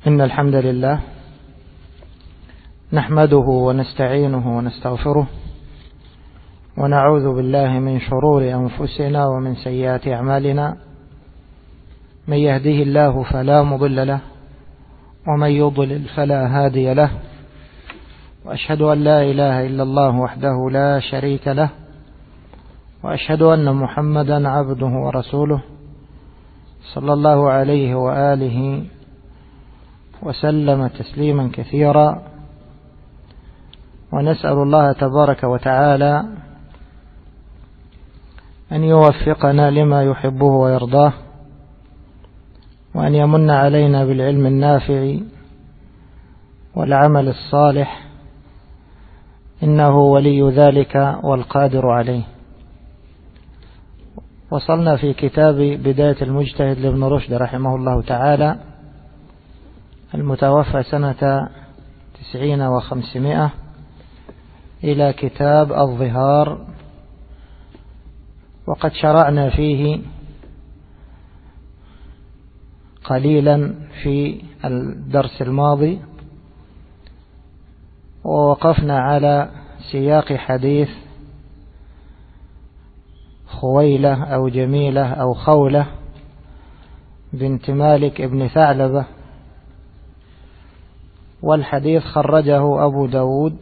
إن الحمد لله نحمده ونستعينه ونستغفره ونعوذ بالله من شرور أنفسنا ومن سيئات أعمالنا. من يهده الله فلا مضل له ومن يضلل فلا هادي له، وأشهد أن لا إله إلا الله وحده لا شريك له، وأشهد أن محمدا عبده ورسوله صلى الله عليه وآله وسلم تسليما كثيرا. ونسأل الله تبارك وتعالى أن يوفقنا لما يحبه ويرضاه، وأن يمن علينا بالعلم النافع والعمل الصالح، إنه ولي ذلك والقادر عليه. وصلنا في كتاب بداية المجتهد لابن رشد رحمه الله تعالى، المتوفى سنة 90 و500، إلى كتاب الظهار، وقد شرعنا فيه قليلا في الدرس الماضي، ووقفنا على سياق حديث خويلة أو جميلة أو خولة بنت مالك ابن ثعلبة، والحديث خرجه أبو داود،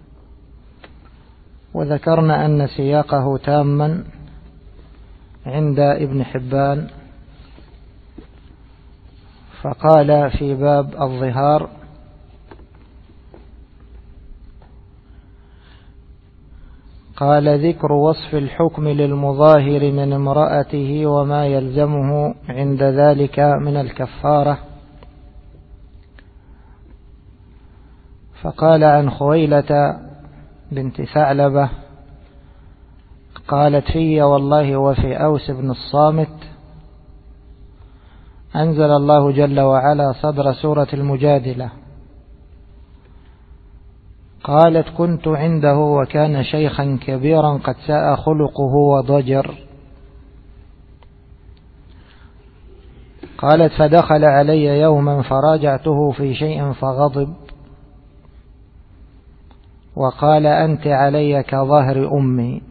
وذكرنا أن سياقه تاما عند ابن حبان، فقال في باب الظهار: قال ذكر وصف الحكم للمظاهر من امرأته وما يلزمه عند ذلك من الكفارة. فقال عن خويلة بنت ثعلبة قالت: في والله وفي أوس بن الصامت أنزل الله جل وعلا صدر سورة المجادلة. قالت: كنت عنده وكان شيخا كبيرا قد ساء خلقه وضجر. قالت: فدخل علي يوما فراجعته في شيء فغضب وقال: أنت علي كظهر أمي.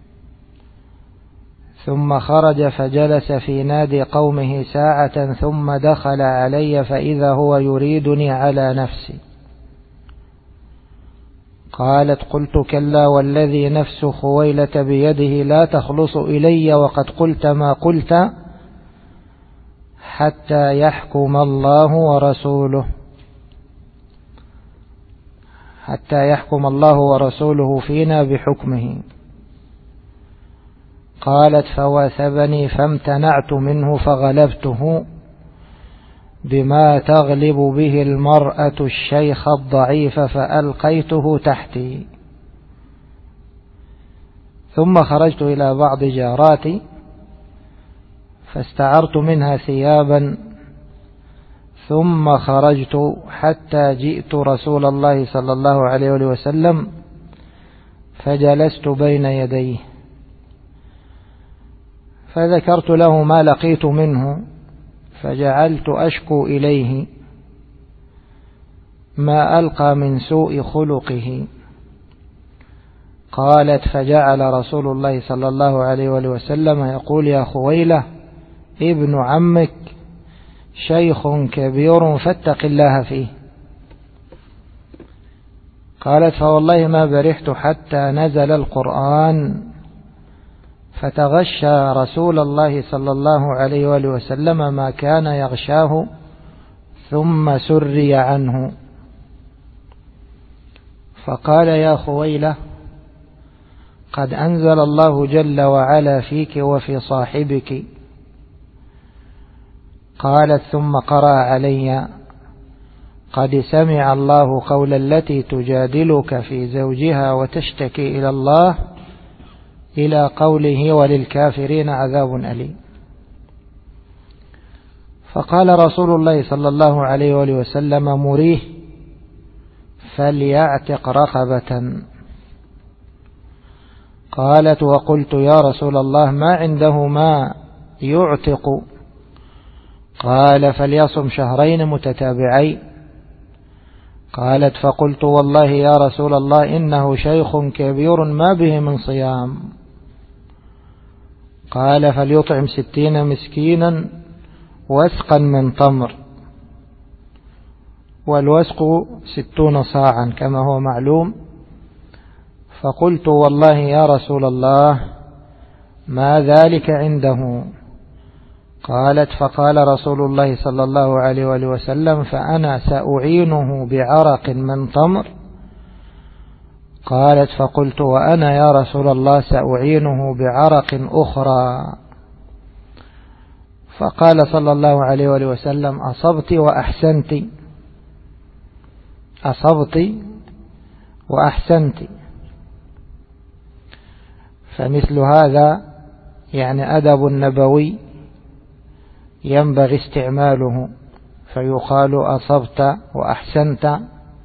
ثم خرج فجلس في نادي قومه ساعة، ثم دخل علي فإذا هو يريدني على نفسي. قالت: قلت: كلا والذي نفس خويلة بيده لا تخلص إلي وقد قلت ما قلت حتى يحكم الله ورسوله فينا بحكمه. قالت: فواثبني فامتنعت منه فغلبته بما تغلب به المرأة الشيخ الضعيف فألقيته تحتي. ثم خرجت إلى بعض جاراتي فاستعرت منها ثيابا، ثم خرجت حتى جئت رسول الله صلى الله عليه وسلم فجلست بين يديه، فذكرت له ما لقيت منه، فجعلت أشكو إليه ما ألقى من سوء خلقه. قالت: فجعل رسول الله صلى الله عليه وسلم يقول: يا خويلة، ابن عمك شيخ كبير فاتق الله فيه. قالت: فوالله ما برحت حتى نزل القرآن فتغشى رسول الله صلى الله عليه وسلم ما كان يغشاه ثم سري عنه. فقال: يا خويلة، قد أنزل الله جل وعلا فيك وفي صاحبك. قالت: ثم قرأ علي: قد سمع الله قول التي تجادلك في زوجها وتشتكي إلى الله، إلى قوله: وللكافرين عذاب أليم. فقال رسول الله صلى الله عليه وسلم: مريه فليعتق رقبة. قالت: وقلت: يا رسول الله، ما عنده ما يعتق. قال فليصم شهرين متتابعين. قالت فقلت والله يا رسول الله إنه شيخ كبير ما به من صيام. قال فليطعم 60 مسكينا وسقا من تمر، والوسق 60 صاعا كما هو معلوم. فقلت والله يا رسول الله ما ذلك عنده؟ قالت فقال رسول الله صلى الله عليه وآله وسلم فأنا سأعينه بعرق من تمر. قالت فقلت وأنا يا رسول الله سأعينه بعرق أخرى. فقال صلى الله عليه وآله وسلم أصبت وأحسنت، أصبت وأحسنت. فمثل هذا يعني أدب نبوي ينبغي استعماله، فيقال أصبت وأحسنت.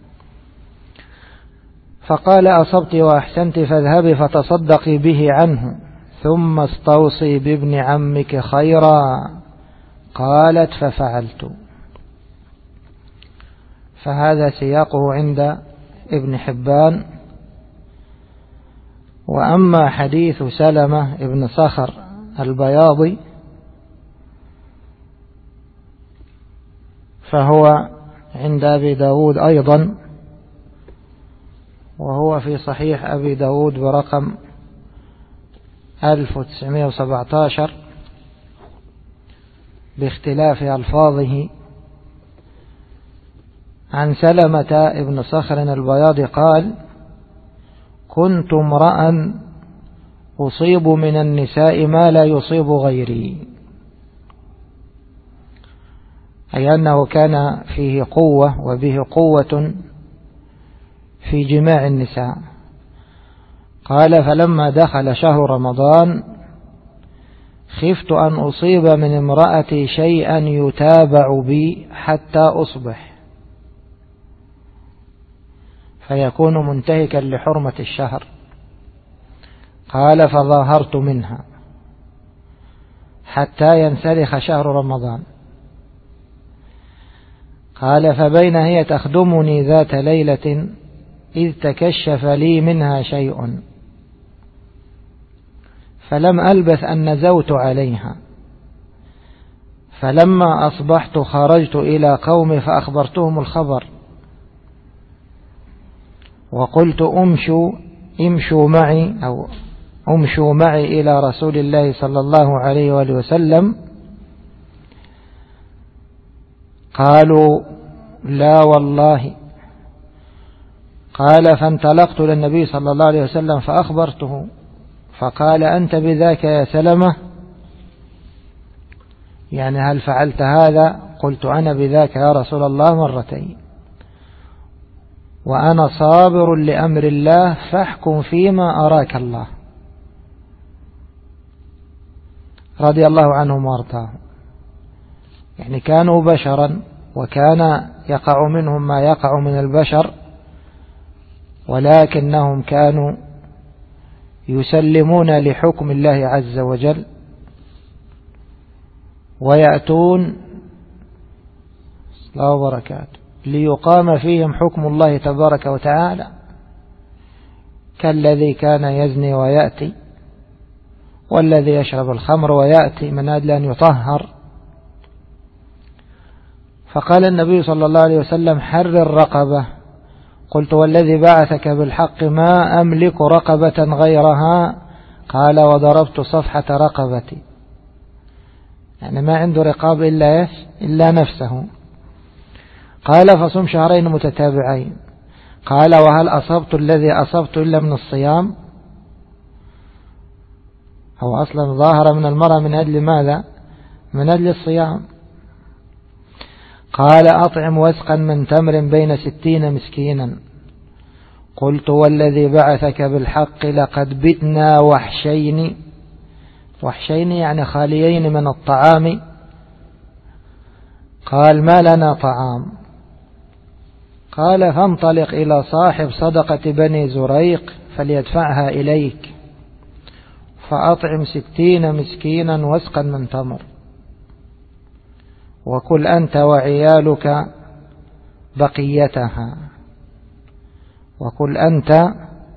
فقال أصبت وأحسنت فاذهبي فتصدقي به عنه ثم استوصي بابن عمك خيرا. قالت ففعلت. فهذا سياقه عند ابن حبان. وأما حديث سلمة ابن صخر البياضي فهو عند أبي داود أيضا، وهو في صحيح أبي داود برقم 1917 باختلاف ألفاظه. عن سلمة ابن صخر البياضي قال كنت امرأ أصيب من النساء ما لا يصيب غيري، أي أنه كان فيه قوة وبه قوة في جماع النساء. قال فلما دخل شهر رمضان خفت أن أصيب من امرأتي شيئا يتابع بي حتى أصبح، فيكون منتهكا لحرمة الشهر. قال فظاهرت منها حتى ينسلخ شهر رمضان. قال فبين هي تخدمني ذات ليلة إذ تكشف لي منها شيء، فلم ألبث أن نزوت عليها، فلما أصبحت خرجت إلى قومي فأخبرتهم الخبر، وقلت امشوا معي إلى رسول الله صلى الله عليه وآله وسلم. قالوا لا والله. قال فانطلقت للنبي صلى الله عليه وسلم فأخبرته، فقال أنت بذاك يا سلمة؟ يعني هل فعلت هذا؟ قلت أنا بذاك يا رسول الله مرتين، وأنا صابر لأمر الله فاحكم فيما أراك الله. رضي الله عنهم وارضاهم. يعني كانوا بشرا وكان يقع منهم ما يقع من البشر، ولكنهم كانوا يسلمون لحكم الله عز وجل ويأتون الله وبركاته ليقام فيهم حكم الله تبارك وتعالى، كالذي كان يزني ويأتي، والذي يشرب الخمر ويأتي من أجل أن يطهر. فقال النبي صلى الله عليه وسلم حرر رقبة. قلت والذي بعثك بالحق ما أملك رقبة غيرها. قال وضربت صفحة رقبتي، يعني ما عنده رقاب إلا نفسه. قال فصم شهرين متتابعين. قال وهل أصبت الذي أصبت إلا من الصيام؟ هو أصلا ظاهر من المرأة من أجل ماذا؟ من أجل الصيام. قال أطعم وسقا من تمر بين 60 مسكينا. قلت والذي بعثك بالحق لقد بتنا وحشين يعني خاليين من الطعام. قال ما لنا طعام. قال فانطلق إلى صاحب صدقة بني زريق فليدفعها إليك، فأطعم 60 مسكينا وسقا من تمر. وكل أنت وعيالك بقيتها. وكل أنت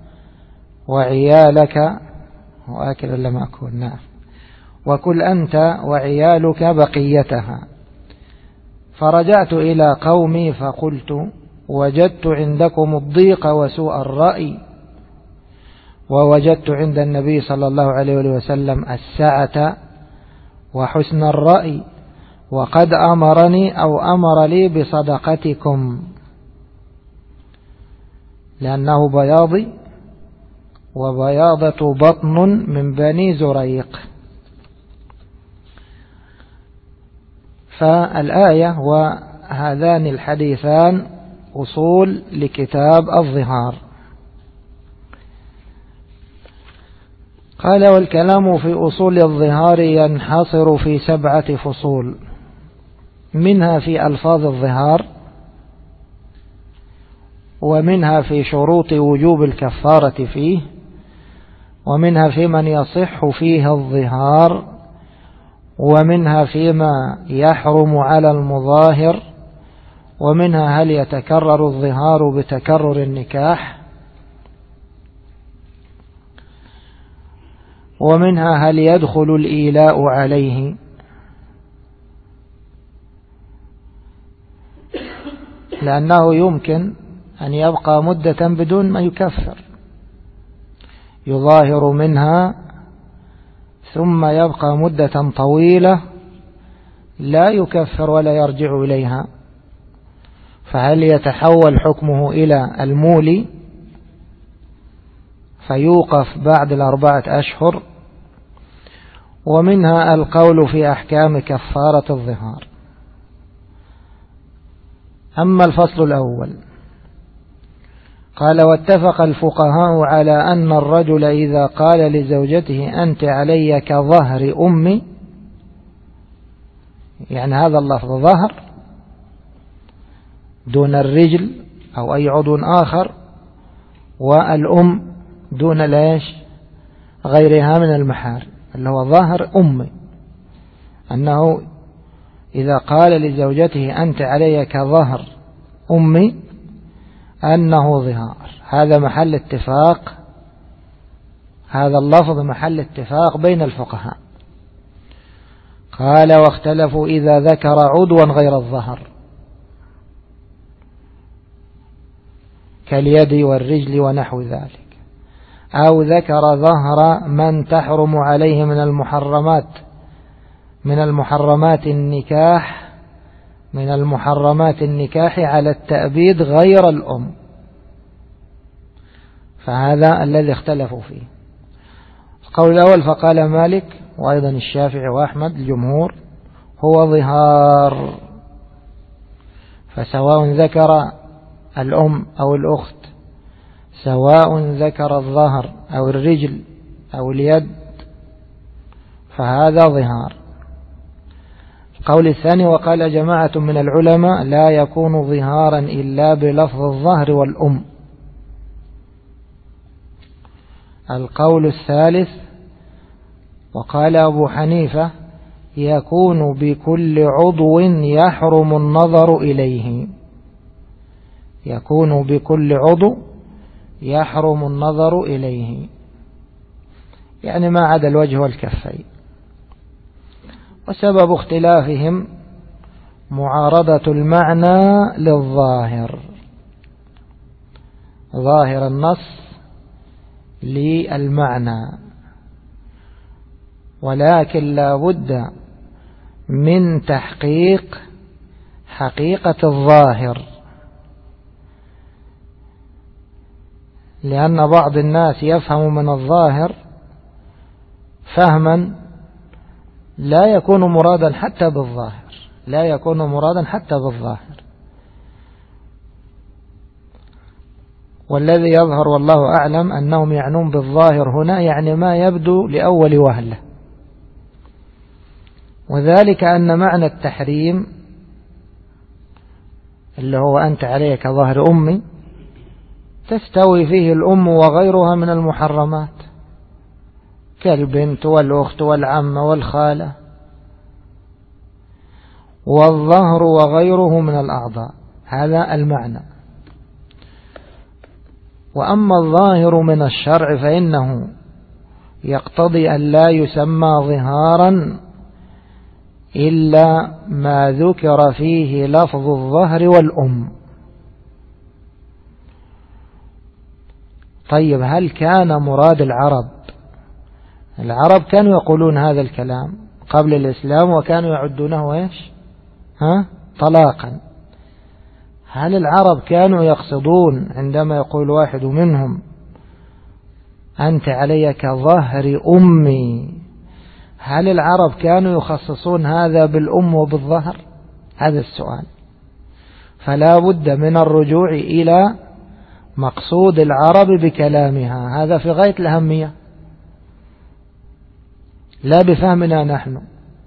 وعيالك وآكل لم أكن. نعم. وكل أنت وعيالك بقيتها. فرجعت إلى قومي فقلت وجدت عندكم الضيق وسوء الرأي، ووجدت عند النبي صلى الله عليه وسلم السعة وحسن الرأي، وقد أمرني أو أمر لي بصدقتكم، لأنه بياضي وبياضة بطن من بني زريق. فالآية وهذان الحديثان أصول لكتاب الظهار. قال والكلام في أصول الظهار ينحصر في 7 فصول، منها في ألفاظ الظهار، ومنها في شروط وجوب الكفارة فيه، ومنها في من يصح فيه الظهار، ومنها فيما يحرم على المظاهر، ومنها هل يتكرر الظهار بتكرر النكاح، ومنها هل يدخل الإيلاء عليه، لأنه يمكن أن يبقى مدة بدون ما يكفر، يظاهر منها ثم يبقى مدة طويلة لا يكفر ولا يرجع إليها، فهل يتحول حكمه إلى المولي فيوقف بعد 4 أشهر؟ ومنها القول في أحكام كفارة الظهار. أما الفصل الأول قال واتفق الفقهاء على أن الرجل إذا قال لزوجته أنت علي كظهر أمي، يعني هذا اللفظ ظهر دون الرجل أو أي عضو آخر، والأم دون ليش غيرها من المحارم، اللي هو ظهر أمي، أنه إذا قال لزوجته أنت علي كظهر أمي أنه ظهار. هذا محل اتفاق، هذا اللفظ محل اتفاق بين الفقهاء. قال واختلفوا إذا ذكر عضوا غير الظهر كاليد والرجل ونحو ذلك، أو ذكر ظهر من تحرم عليه من المحرمات النكاح على التأبيد غير الأم، فهذا الذي اختلفوا فيه. القول الأول فقال مالك وأيضا الشافعي وأحمد الجمهور هو ظهار، فسواء ذكر الأم أو الأخت، سواء ذكر الظهر أو الرجل أو اليد، فهذا ظهار. القول الثاني وقال جماعة من العلماء لا يكون ظهارا إلا بلفظ الظهر والأم. القول الثالث وقال أبو حنيفة يكون بكل عضو يحرم النظر إليه، يكون بكل عضو يحرم النظر إليه، يعني ما عدا الوجه والكفين. وسبب اختلافهم معارضة المعنى للظاهر، ظاهر النص للمعنى، ولكن لا بد من تحقيق حقيقة الظاهر، لأن بعض الناس يفهم من الظاهر فهما لا يكون مرادا حتى بالظاهر، لا يكون مرادا حتى بالظاهر. والذي يظهر والله أعلم أنهم يعنون بالظاهر هنا يعني ما يبدو لأول وهلة، وذلك أن معنى التحريم اللي هو أنت عليك كظهر أمي تستوي فيه الأم وغيرها من المحرمات كالبنت والأخت والعمة والخالة. والظهر وغيره من الأعضاء. هذا المعنى. وأما الظاهر من الشرع فإنه يقتضي أن لا يسمى ظهارا إلا ما ذكر فيه لفظ الظهر والأم. طيب هل كان مراد العرب كانوا يقولون هذا الكلام قبل الإسلام وكانوا يعدونه إيش؟ طلاقا. هل العرب كانوا يقصدون عندما يقول واحد منهم أنت علي كظهر أمي، هل العرب كانوا يخصصون هذا بالأم وبالظهر؟ هذا السؤال. فلا بد من الرجوع إلى مقصود العرب بكلامها، هذا في غاية الأهمية، لا بفهمنا نحن.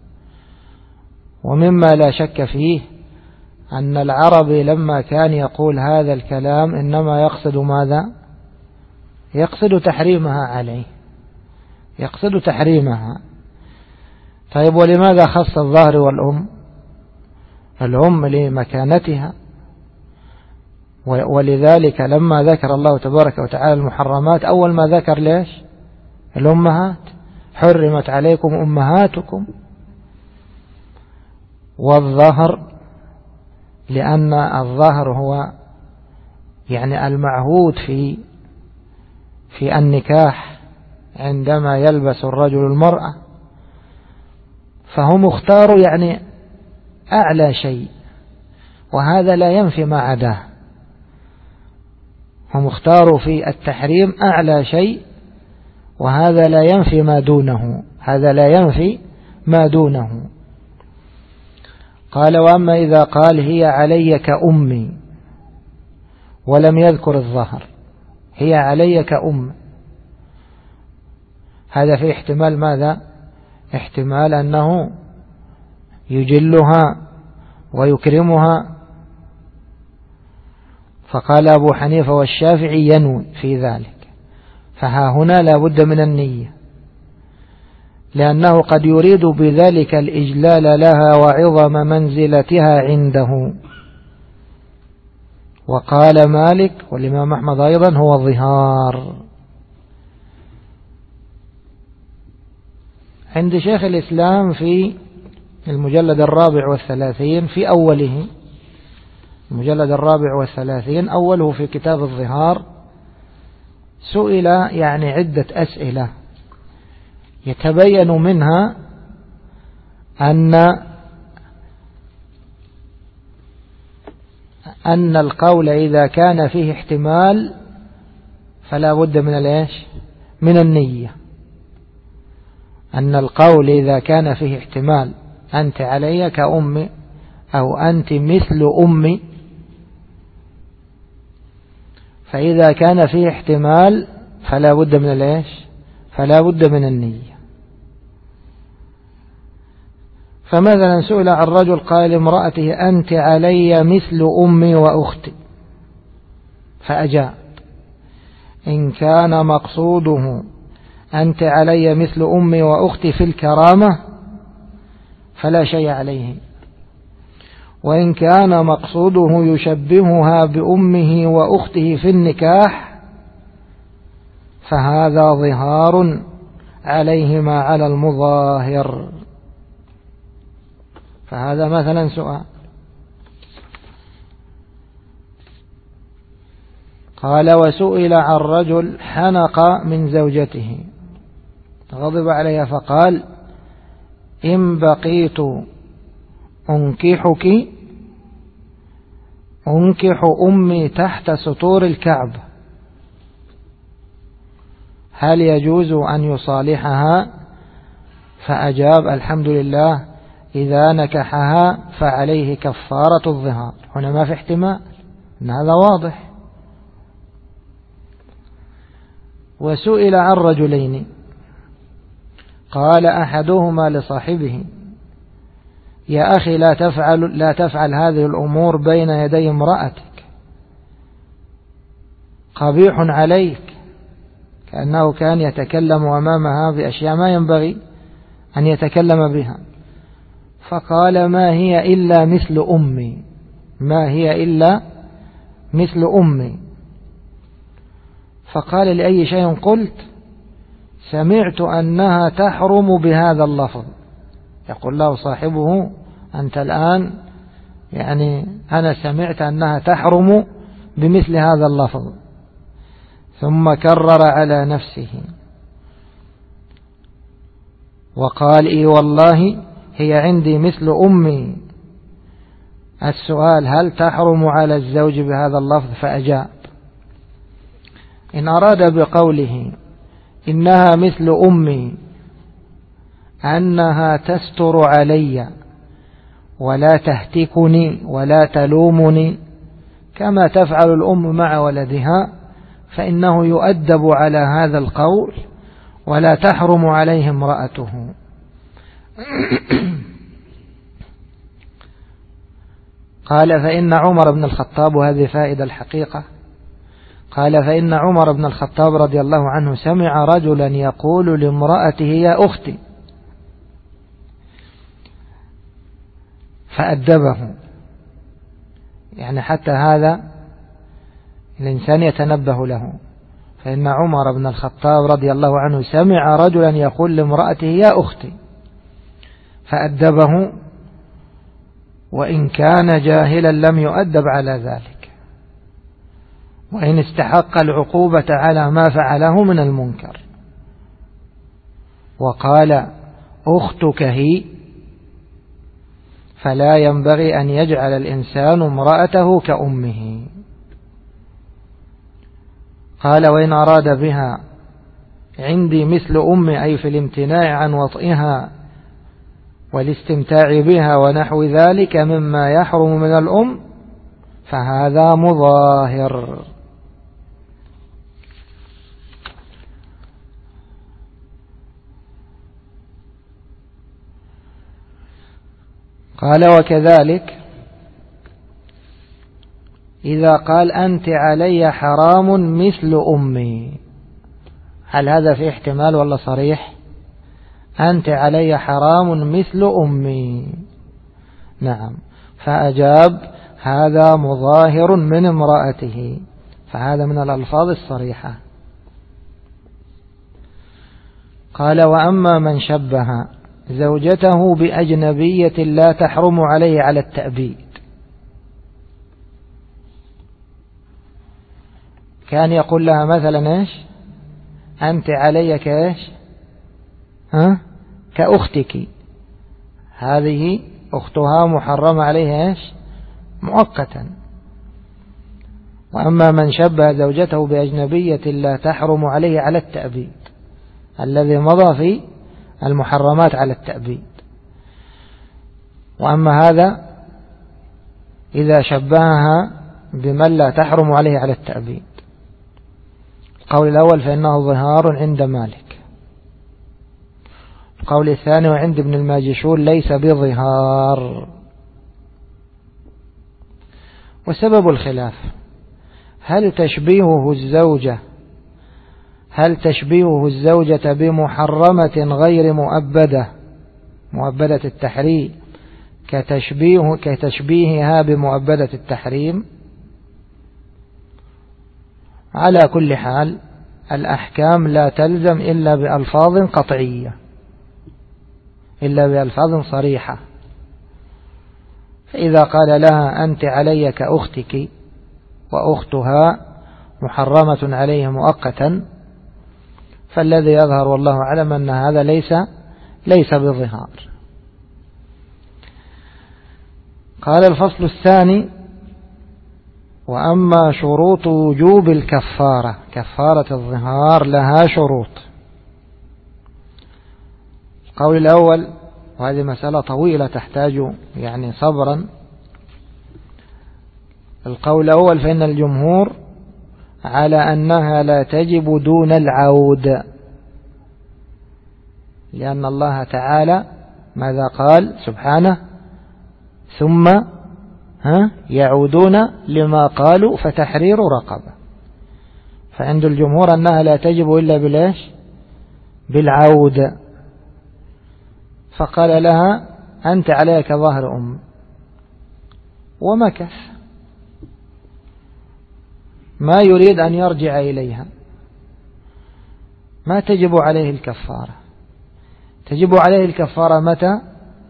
ومما لا شك فيه أن العربي لما كان يقول هذا الكلام إنما يقصد ماذا؟ يقصد تحريمها عليه، يقصد تحريمها. طيب ولماذا خص الظهر والأم؟ الأم لمكانتها، ولذلك لما ذكر الله تبارك وتعالى المحرمات أول ما ذكر ليش؟ الأمهات، حرمت عليكم أمهاتكم. والظهر لأن الظهر هو يعني المعهود في النكاح عندما يلبس الرجل المرأة، فهم اختاروا يعني أعلى شيء، وهذا لا ينفي ما عداه. هم اختاروا في التحريم أعلى شيء، وهذا لا ينفي ما دونه، هذا لا ينفي ما دونه. قال وأما إذا قال هي علي كأمي ولم يذكر الظهر، هي علي كأم، هذا في احتمال ماذا؟ احتمال أنه يجلها ويكرمها. فقال أبو حنيفة والشافعي ينوي في ذلك، فها هنا لا بد من النية، لأنه قد يريد بذلك الإجلال لها وعظم منزلتها عنده. وقال مالك والإمام أحمد أيضا هو ظهار. عند شيخ الإسلام في المجلد 34 في أوله، المجلد 34 أوله في كتاب الظهار، سئل يعني عدة أسئلة يتبين منها أن القول إذا كان فيه احتمال فلا بد من الإيش؟ من النية. أن القول إذا كان فيه احتمال أنت علي كأمي أو أنت مثل أمي، فإذا كان فيه احتمال فلا بد من الإيش؟ فلا بد من النية. فمثلا سئل عن رجل قال امرأته أنت علي مثل أمي وأختي، فأجاب إن كان مقصوده أنت علي مثل أمي وأختي في الكرامة فلا شيء عليه، وإن كان مقصوده يشبهها بأمه وأخته في النكاح فهذا ظهار عليهما على المظاهر. فهذا مثلا سؤال. قال وسئل عن رجل حنق من زوجته غضب عليها فقال إن بقيت أنكح أمي تحت سطور الكعبة، هل يجوز أن يصالحها؟ فأجاب الحمد لله إذا نكحها فعليه كفارة الظهار. هنا ما في احتمال، إن هذا واضح. وسئل عن رجلين قال أحدهما لصاحبه يا أخي لا تفعل هذه الأمور بين يدي امرأتك، قبيح عليك، كأنه كان يتكلم أمامها بأشياء ما ينبغي أن يتكلم بها. فقال ما هي إلا مثل أمي، ما هي إلا مثل أمي. فقال لأي شيء قلت؟ سمعت أنها تحرم بهذا اللفظ. يقول له صاحبه أنت الآن يعني أنا سمعت أنها تحرم بمثل هذا اللفظ. ثم كرر على نفسه وقال إي والله هي عندي مثل أمي. السؤال هل تحرم على الزوج بهذا اللفظ؟ فأجاب. إن أراد بقوله إنها مثل أمي أنها تستر علي ولا تهتكني ولا تلومني كما تفعل الأم مع ولدها، فإنه يؤدب على هذا القول ولا تحرم عليه امرأته. قال فإن عمر بن الخطاب، وهذه فائدة الحقيقة، قال فإن عمر بن الخطاب رضي الله عنه سمع رجلا يقول لامرأته يا أختي فأدبه. يعني حتى هذا الإنسان يتنبه له. فإن عمر بن الخطاب رضي الله عنه سمع رجلا يقول لامرأته يا أختي فأدبه، وإن كان جاهلا لم يؤدب على ذلك، وإن استحق العقوبة على ما فعله من المنكر. وقال أختك هي، فلا ينبغي أن يجعل الإنسان امرأته كأمه. قال وإن أراد بها عندي مثل أمي، أي في الامتناع عن وطئها والاستمتاع بها ونحو ذلك مما يحرم من الأم، فهذا مظاهر. قال وكذلك إذا قال أنت علي حرام مثل أمي، هل هذا في احتمال ولا صريح؟ أنت علي حرام مثل أمي. نعم. فأجاب هذا مظاهر من امرأته، فهذا من الألفاظ الصريحة. قال وأما من شبه زوجته بأجنبية لا تحرم عليه على التأبيد، كان يقول لها مثلا إيش؟ أنت علي كإيش؟ كأختك، هذه أختها محرمة عليها إيش؟ مؤقتا. وأما من شبه زوجته بأجنبية لا تحرم عليه على التأبيد، الذي مضى في المحرمات على التأبيد. وأما هذا إذا شبهها بمن لا تحرم عليه على التأبيد. القول الأول فإنه ظهار عند مالك. القول الثاني وعند ابن الماجشون ليس بظهار. وسبب الخلاف هل تشبيهه الزوجة بمحرمة غير مؤبدة التحريم كتشبيهها بمؤبدة التحريم؟ على كل حال الأحكام لا تلزم إلا بألفاظ قطعية، إلا بألفاظ صريحة. فإذا قال لها أنت علي كأختك وأختها محرمة عليه مؤقتا، فالذي يظهر والله أعلم أن هذا ليس بظهار. قال الفصل الثاني وأما شروط وجوب الكفارة، كفارة الظهار لها شروط. القول الأول، وهذه مسألة طويلة تحتاج يعني صبرا. القول الأول فإن الجمهور على أنها لا تجب دون العود، لأن الله تعالى ماذا قال سبحانه؟ ثم يعودون لما قالوا فتحرير رقبة. فعند الجمهور أنها لا تجب إلا بالعود. فقال لها أنت عليك ظهر أم، ومكث ما يريد أن يرجع إليها، ما تجب عليه الكفارة. تجب عليه الكفارة متى؟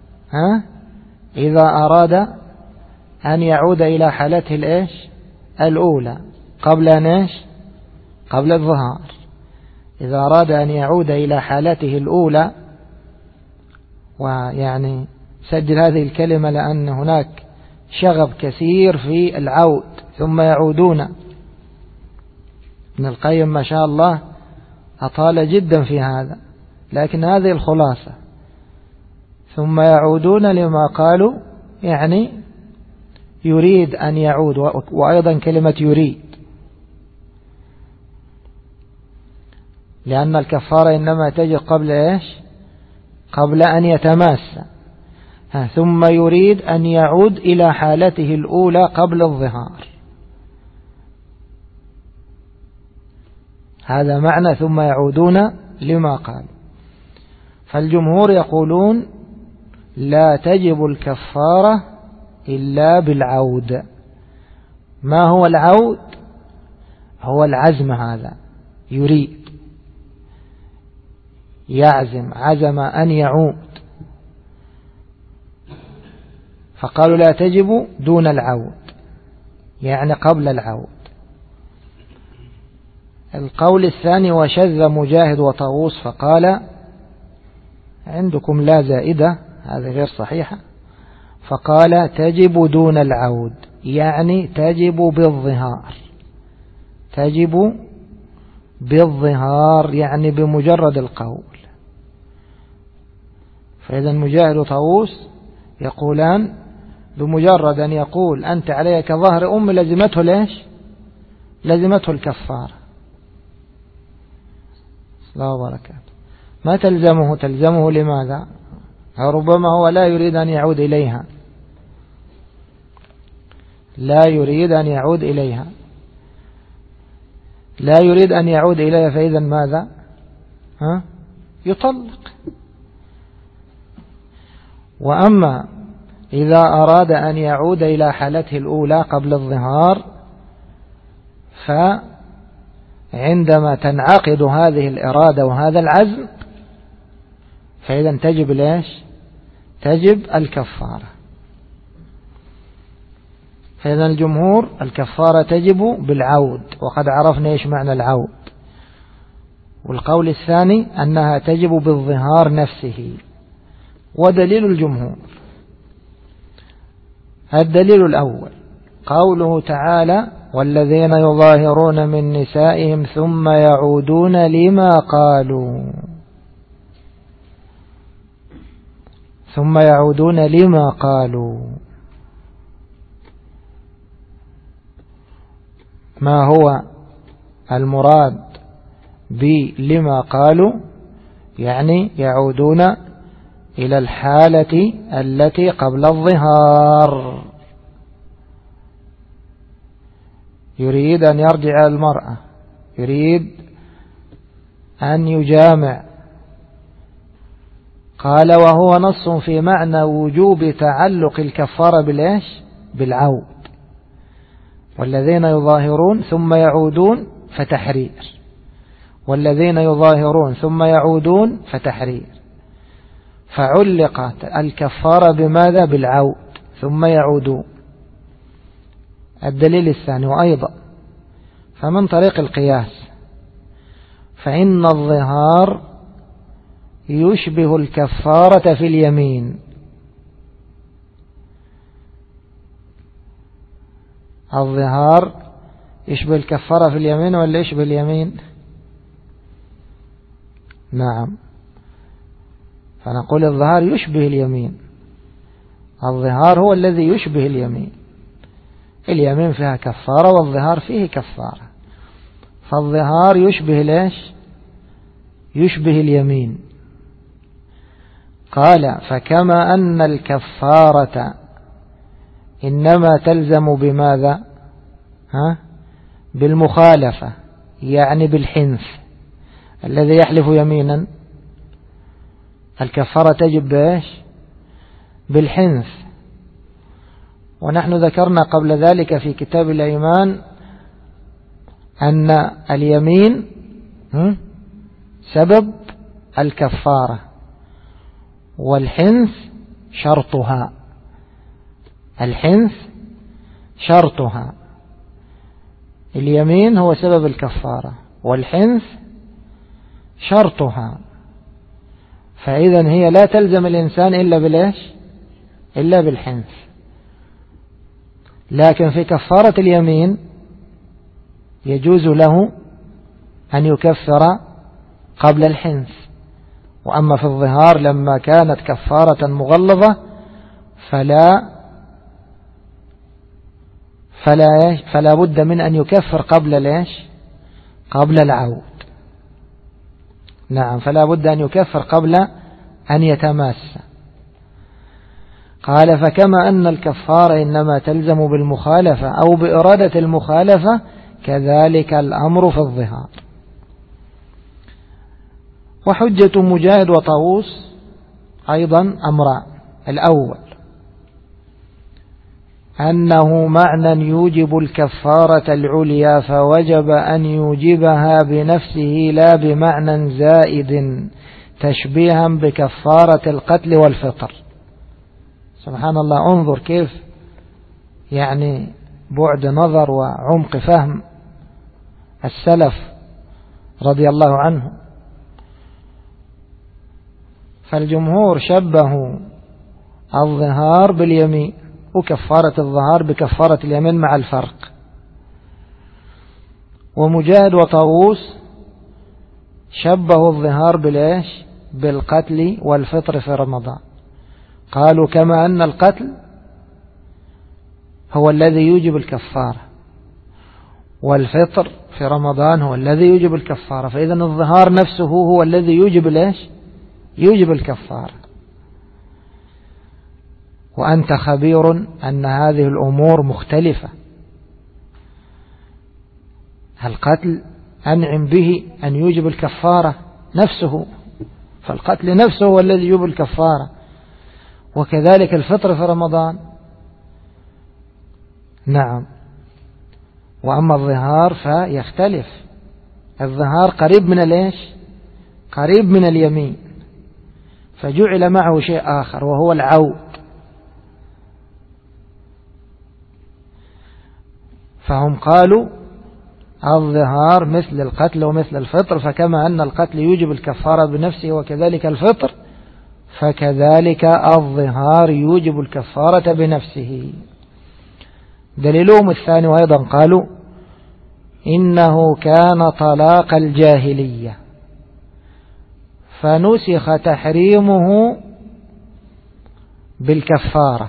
إذا أراد أن يعود إلى حالته الأولى قبل قبل الظهار. إذا أراد أن يعود إلى حالته الأولى، ويعني سجل هذه الكلمة لأن هناك شغب كثير في العود ثم يعودون. ابن القيم ما شاء الله أطال جدا في هذا، لكن هذه الخلاصة: ثم يعودون لما قالوا، يعني يريد أن يعود. وأيضا كلمة يريد، لأن الكفارة إنما تجي قبل قبل أن يتماسى. ثم يريد أن يعود إلى حالته الأولى قبل الظهار، هذا معنى ثم يعودون لما قالوا. فالجمهور يقولون لا تجب الكفارة إلا بالعود. ما هو العود؟ هو العزم، هذا يريد، يعزم، عزم أن يعود، فقالوا لا تجب دون العود، يعني قبل العود. القول الثاني: وشذ مجاهد وطاووس فقال عندكم لا زائدة، هذا غير صحيحة، فقال تجب دون العود، يعني تجب بالظهار. تجب بالظهار يعني بمجرد القول. فإذا مجاهد وطاووس يقولان بمجرد أن يقول أنت عليك ظهر أم لزمته لزمته الكفارة. الله وبركاته. ما تلزمه لماذا؟ ربما هو لا يريد أن يعود إليها، لا يريد أن يعود إليها، لا يريد أن يعود إليها، فإذا ماذا؟ يطلق. وأما إذا أراد أن يعود إلى حالته الأولى قبل الظهار، فعندما تنعقد هذه الإرادة وهذا العزم، فإذا تجب تجب الكفارة. فإذا الجمهور الكفارة تجب بالعود، وقد عرفنا إيش معنى العود. والقول الثاني أنها تجب بالظهار نفسه. ودليل الجمهور: الدليل الأول قوله تعالى: والذين يظاهرون من نسائهم ثم يعودون لما قالوا. ثم يعودون لما قالوا، ما هو المراد بلما قالوا؟ يعني يعودون إلى الحالة التي قبل الظهار. يريد أن يرجع المرأة، يريد أن يجامع. قال: وهو نص في معنى وجوب تعلق الكفارة بالعود. والذين يظاهرون ثم يعودون فتحرير، والذين يظاهرون ثم يعودون فتحرير. فعلقت الكفارة بماذا؟ بالعود ثم يعودون. الدليل الثاني: وأيضا فمن طريق القياس فإن الظهار يشبه الكفارة في اليمين. الظهار يشبه الكفارة في اليمين ولا يشبه اليمين؟ نعم، فنقول الظهار يشبه اليمين. الظهار هو الذي يشبه اليمين. اليمين فيها كفارة والظهار فيه كفارة، فالظهار يشبه يشبه اليمين. قال: فكما أن الكفارة إنما تلزم بماذا؟ بالمخالفة، يعني بالحنث. الذي يحلف يمينا الكفارة تجب بالحنث. ونحن ذكرنا قبل ذلك في كتاب الأيمان أن اليمين سبب الكفارة والحنث شرطها. الحنث شرطها. اليمين هو سبب الكفارة والحنث شرطها. فإذا هي لا تلزم الإنسان إلا بالإيش؟ إلا بالحنث. لكن في كفارة اليمين يجوز له أن يكفر قبل الحنث. وأما في الظهار لما كانت كفارة مغلظة فلا بد من أن يكفر قبل العود. نعم، فلا بد أن يكفر قبل أن يتماس. قال فكما أن الكفارة إنما تلزم بالمخالفة أو بإرادة المخالفة كذلك الأمر في الظهار. وحجة مجاهد وطاووس أيضا أمران. الأول أنه معنى يوجب الكفارة العليا فوجب أن يوجبها بنفسه لا بمعنى زائد تشبيها بكفارة القتل والفطر. سبحان الله، انظر كيف يعني بعد نظر وعمق فهم السلف رضي الله عنه. فالجمهور شبهوا الظهار باليمين وكفارة الظهار بكفارة اليمين مع الفرق. ومجاهد وطاووس شبهوا الظهار بالقتل والفطر في رمضان. قالوا كما أن القتل هو الذي يوجب الكفارة والفطر في رمضان هو الذي يوجب الكفارة، فإذا الظهار نفسه هو الذي يوجب الكفارة. وأنت خبير أن هذه الأمور مختلفة. القتل أنعم به أن يوجب الكفارة نفسه، فالقتل نفسه هو الذي يوجب الكفارة، وكذلك الفطر في رمضان. نعم. وأما الظهار فيختلف. الظهار قريب من قريب من اليمين، فجعل معه شيء آخر وهو العود. فهم قالوا الظهار مثل القتل ومثل الفطر، فكما أن القتل يوجب الكفارة بنفسه وكذلك الفطر فكذلك الظهار يوجب الكفارة بنفسه. دليلهم الثاني وأيضا قالوا إنه كان طلاق الجاهلية فنسخ تحريمه بالكفارة.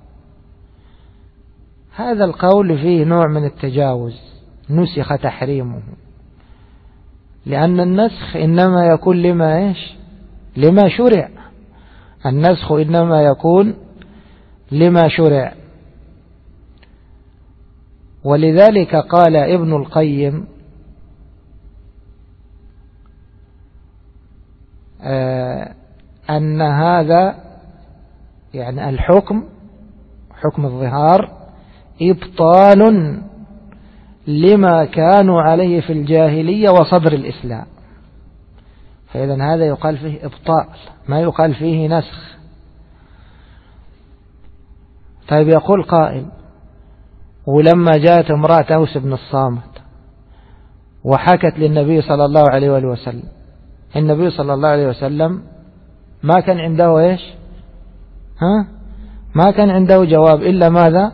هذا القول فيه نوع من التجاوز، نسخ تحريمه، لأن النسخ إنما يكون لما شرع. النسخ إنما يكون لما شرع. ولذلك قال ابن القيم أن هذا يعني حكم الظهار إبطال لما كانوا عليه في الجاهلية وصدر الإسلام. فإذا هذا يقال فيه إبطال، ما يقال فيه نسخ. طيب يقول قائل ولما جاءت امرأة أوس بن الصامت وحكت للنبي صلى الله عليه وآله وسلم، النبي صلى الله عليه وسلم ما كان عنده ما كان عنده جواب إلا ماذا؟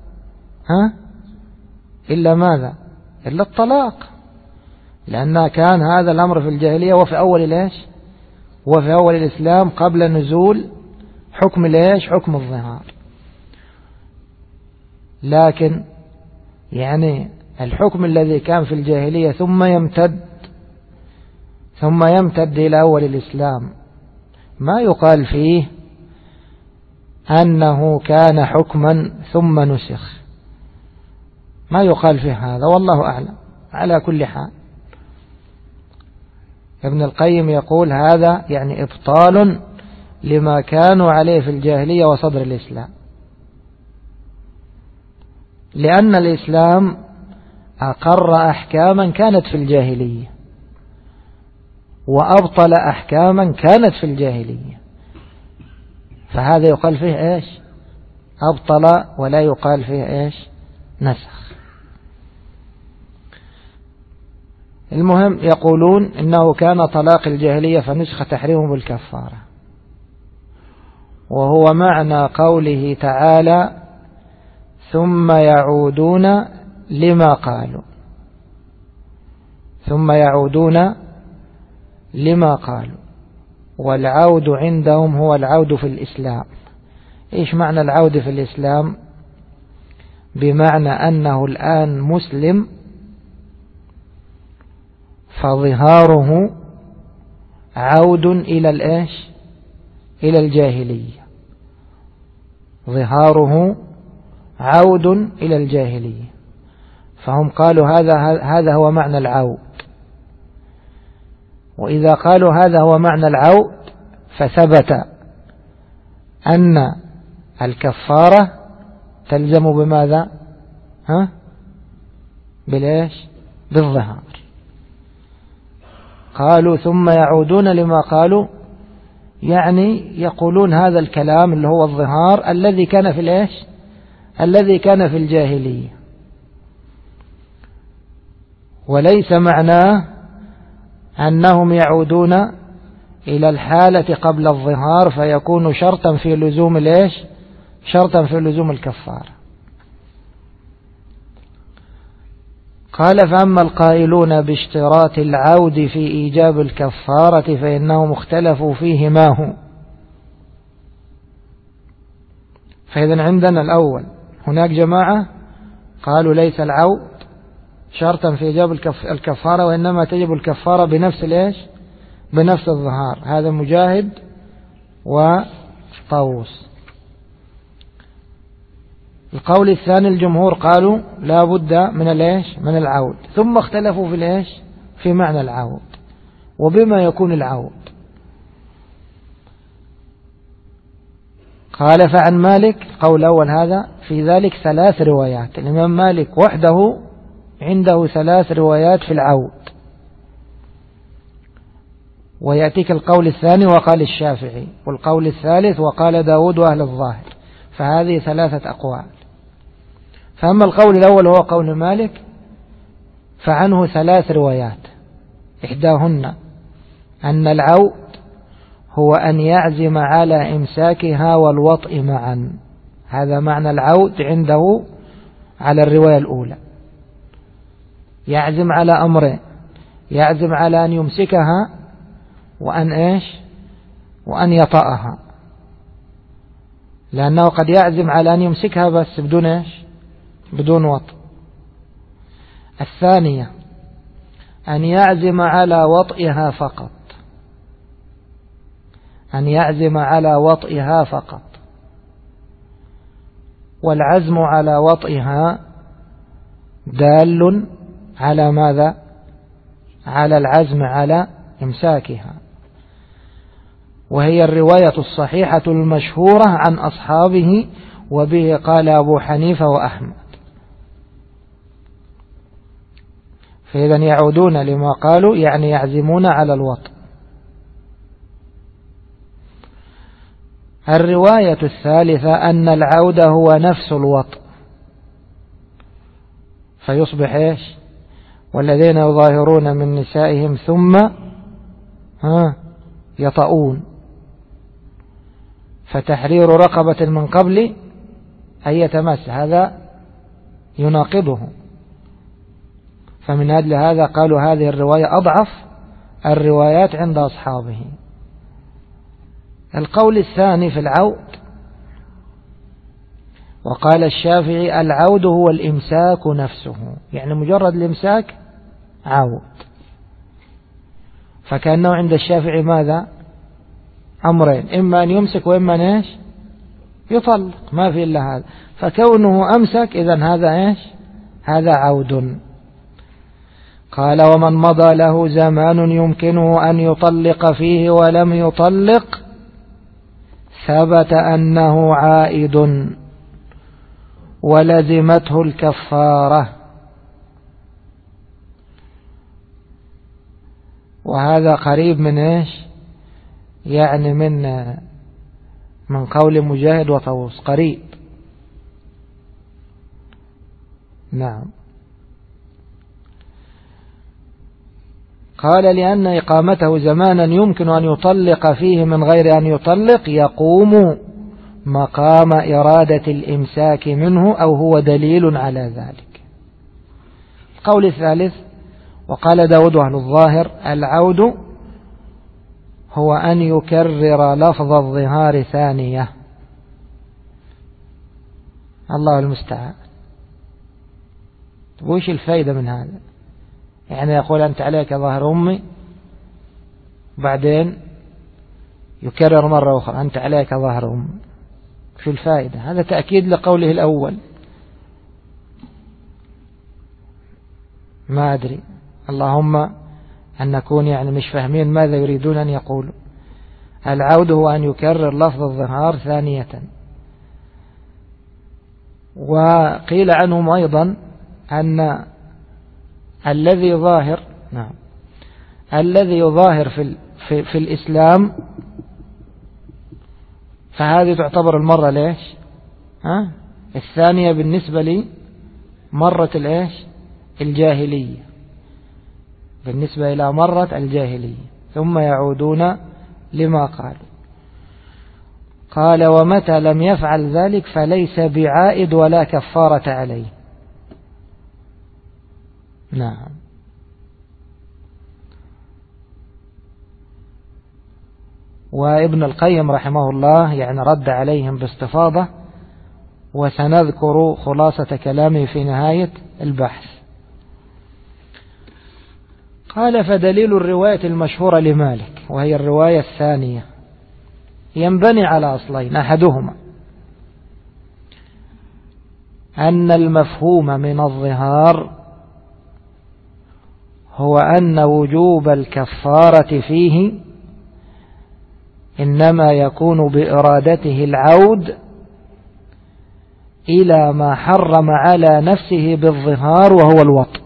إلا الطلاق، لأن كان هذا الأمر في الجاهلية وفي أول الإسلام قبل نزول حكم الظهار. لكن يعني الحكم الذي كان في الجاهلية ثم يمتد إلى أول الإسلام ما يقال فيه أنه كان حكما ثم نسخ، ما يقال فيه هذا، والله أعلم. على كل حال ابن القيم يقول هذا يعني إبطال لما كانوا عليه في الجاهلية وصدر الإسلام، لأن الإسلام أقر أحكاما كانت في الجاهلية وأبطل أحكاما كانت في الجاهلية، فهذا يقال فيه إيش؟ أبطل، ولا يقال فيه إيش؟ نسخ. المهم يقولون إنه كان طلاق الجاهلية فنسخ تحريمه بالكفارة، وهو معنى قوله تعالى ثم يعودون لما قالوا، ثم يعودون لما قالوا، والعود عندهم هو العود في الإسلام. إيش معنى العود في الإسلام؟ بمعنى أنه الآن مسلم فظهاره عود إلى الإيش؟ إلى الجاهلية، ظهاره عود إلى الجاهلية، فهم قالوا هذا هو معنى العود. وإذا قالوا هذا هو معنى العود فثبت أن الكفارة تلزم بماذا؟ بالإيش؟ بالظهار. قالوا ثم يعودون لما قالوا، يعني يقولون هذا الكلام اللي هو الظهار الذي كان في الإيش؟ الذي كان في الجاهلية، وليس معناه أنهم يعودون إلى الحالة قبل الظهار فيكون شرطا في لزوم الإيش؟ شرطا في لزوم الكفارة. قال فأما القائلون باشتراط العود في إيجاب الكفارة فإنهم اختلفوا فيه ما هو. فإذا عندنا الأول هناك جماعة قالوا ليس العود شرطا في إيجاب الكفارة، وإنما تجب الكفارة بنفس الإيش؟ بنفس الظهار. هذا مجاهد وطاووس. القول الثاني الجمهور قالوا لا بد من الإيش؟ من العود، ثم اختلفوا في الإيش؟ في معنى العود وبما يكون العود. قال فعن مالك القول الأول هذا في ذلك 3 روايات. الإمام مالك وحده عنده 3 روايات في العود، ويأتيك القول الثاني وقال الشافعي، والقول الثالث وقال داود وأهل الظاهر، فهذه 3 أقوال. فأما القول الأول هو قول مالك فعنه 3 روايات، إحداهن أن العود هو أن يعزم على إمساكها والوطء معا، هذا معنى العود عنده على الرواية الأولى، يعزم على أمرين، يعزم على أن يمسكها وأن إيش؟ وأن يطأها، لأنه قد يعزم على أن يمسكها بس بدون إيش؟ بدون وطء. الثانية أن يعزم على وطئها فقط، أن يعزم على وطئها فقط، والعزم على وطئها دال على ماذا؟ على العزم على إمساكها، وهي الرواية الصحيحة المشهورة عن أصحابه، وبه قال أبو حنيفة وأحمد. فإذا يعودون لما قالوا يعني يعزمون على الوطء. الرواية الثالثة أن العود هو نفس الوطء، فيصبح إيش؟ والذين يظاهرون من نسائهم ثم يطؤون، فتحرير رقبة من قبل أن يتمس، هذا يناقضه. فمن أجل هذا قالوا هذه الرواية أضعف الروايات عند أصحابه. القول الثاني في العود، وقال الشافعي العود هو الإمساك نفسه، يعني مجرد الإمساك عود. فكأنه عند الشافعي ماذا؟ أمرين، إما أن يمسك وإما أن إيش؟ يطلق، ما في إلا هذا. فكونه أمسك إذن هذا إيش؟ هذا عود. قال ومن مضى له زمان يمكنه أن يطلق فيه ولم يطلق ثبت أنه عائد ولزمته الكفارة. وهذا قريب من إيش؟ يعني من قول مجاهد وطاووس، قريب. نعم. قال لأن إقامته زمانا يمكن أن يطلق فيه من غير أن يطلق يقوم مقام إرادة الإمساك منه أو هو دليل على ذلك. القول الثالث: وقال داود أهل الظاهر: العود هو أن يكرر لفظ الظهار ثانية. الله المستعان. وش الفائدة من هذا؟ يعني يقول أنت عليك ظهر أمي، بعدين يكرر مرة أخرى أنت عليك ظهر أمي. شو الفائدة؟ هذا تأكيد لقوله الأول. ما أدري، اللهم أن نكون يعني مش فاهمين ماذا يريدون أن يقولوا. العود هو أن يكرر لفظ الظهار ثانية. وقيل عنهم أيضا أن الذي ظاهر، نعم، الذي يظاهر في الإسلام فهذه تعتبر المرة ليش؟ الثانية بالنسبة لي مرة الإيش؟ الجاهلية، بالنسبة إلى مرة الجاهلية، ثم يعودون لما قالوا. قال: ومتى لم يفعل ذلك فليس بعائد ولا كفارة عليه. نعم. وابن القيم رحمه الله يعني رد عليهم باستفاضة، وسنذكر خلاصة كلامه في نهاية البحث. قال: فدليل الرواية المشهورة لمالك، وهي الرواية الثانية، ينبني على أصلين: أحدهما أن المفهوم من الظهار هو أن وجوب الكفارة فيه إنما يكون بإرادته العود إلى ما حرم على نفسه بالظهار وهو الوطء.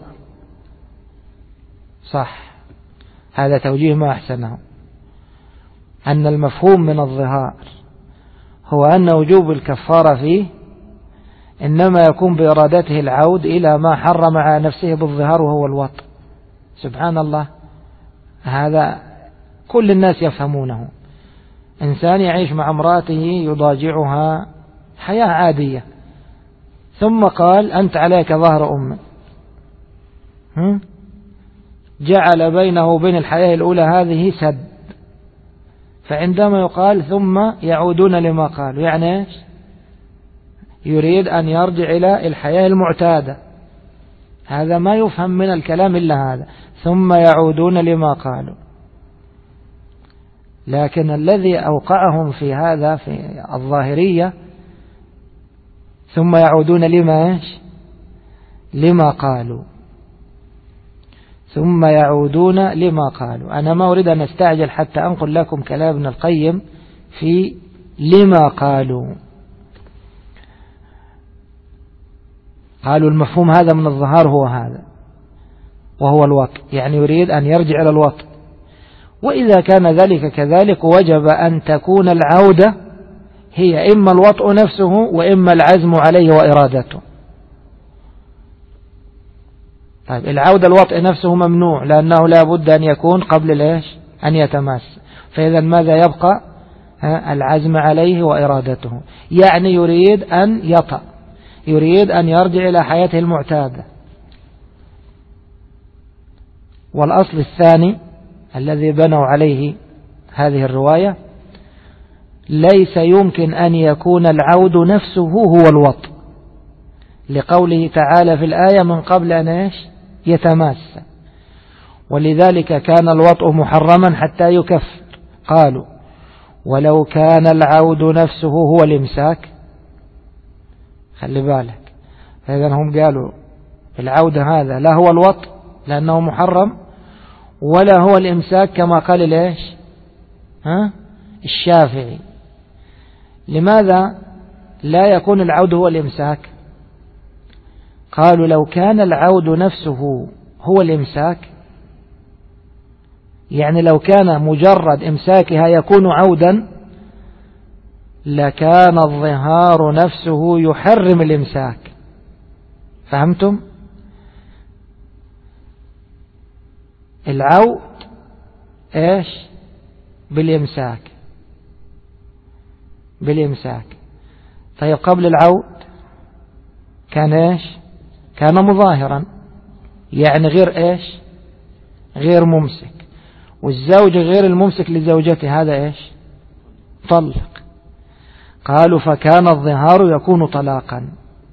صح، هذا توجيه ما أحسنه. أن المفهوم من الظهار هو أن وجوب الكفارة فيه إنما يكون بإرادته العود إلى ما حرم على نفسه بالظهار وهو الوطء. سبحان الله، هذا كل الناس يفهمونه. إنسان يعيش مع امرأته يضاجعها حياة عادية، ثم قال: أنت عليك ظهر أمي. جعل بينه وبين الحياة الأولى هذه سد. فعندما يقال ثم يعودون لما قالوا، يعني إيش؟ يريد أن يرجع إلى الحياة المعتادة. هذا ما يفهم من الكلام إلا هذا، ثم يعودون لما قالوا. لكن الذي أوقعهم في هذا في الظاهرية ثم يعودون لما إيش؟ لما قالوا. ثم يعودون لما قالوا. أنا ما أريد أن أستعجل حتى أنقل لكم كلام ابن القيم في لما قالوا. قالوا المفهوم هذا من الظهار هو هذا، وهو الوطء، يعني يريد أن يرجع إلى الوطء. وإذا كان ذلك كذلك وجب أن تكون العودة هي إما الوطء نفسه وإما العزم عليه وإرادته. طيب العودة الوطء نفسه ممنوع، لأنه لا بد أن يكون قبل ليش؟ أن يتماس. فإذا ماذا يبقى؟ العزم عليه وإرادته، يعني يريد أن يطأ، يريد أن يرجع إلى حياته المعتادة. والأصل الثاني الذي بنوا عليه هذه الرواية: ليس يمكن أن يكون العود نفسه هو الوطء، لقوله تعالى في الآية: من قبل أن يتماس. ولذلك كان الوطء محرما حتى يكفر. قالوا: ولو كان العود نفسه هو الإمساك. خلي بالك، فإذا هم قالوا العود هذا لا هو الوطء لأنه محرم، ولا هو الإمساك كما قال الشافعي. لماذا لا يكون العود هو الإمساك؟ قالوا لو كان العود نفسه هو الإمساك، يعني لو كان مجرد إمساكها يكون عودا، لكان الظهار نفسه يحرم الإمساك. فهمتم؟ العود إيش؟ بالإمساك. طيب قبل العود كان إيش؟ كان مظاهرا، يعني غير إيش؟ غير ممسك. والزوج غير الممسك لزوجته، هذا إيش؟ طلق. قالوا فكان الظهار يكون طلاقا.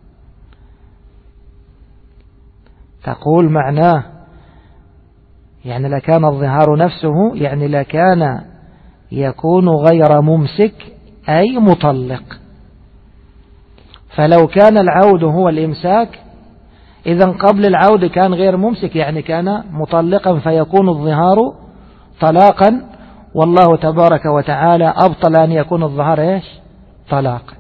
تقول معناه يعني لكان الظهار نفسه، يعني لكان يكون غير ممسك أي مطلق. فلو كان العود هو الإمساك إذن قبل العود كان غير ممسك، يعني كان مطلقا، فيكون الظهار طلاقا، والله تبارك وتعالى أبطل أن يكون الظهار إيش؟ طلاقا.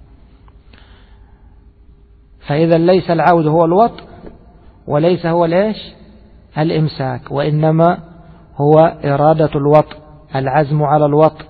فإذا ليس العود هو الوطء وليس هو الإيش؟ الإمساك، وإنما هو إرادة الوطء، العزم على الوطء.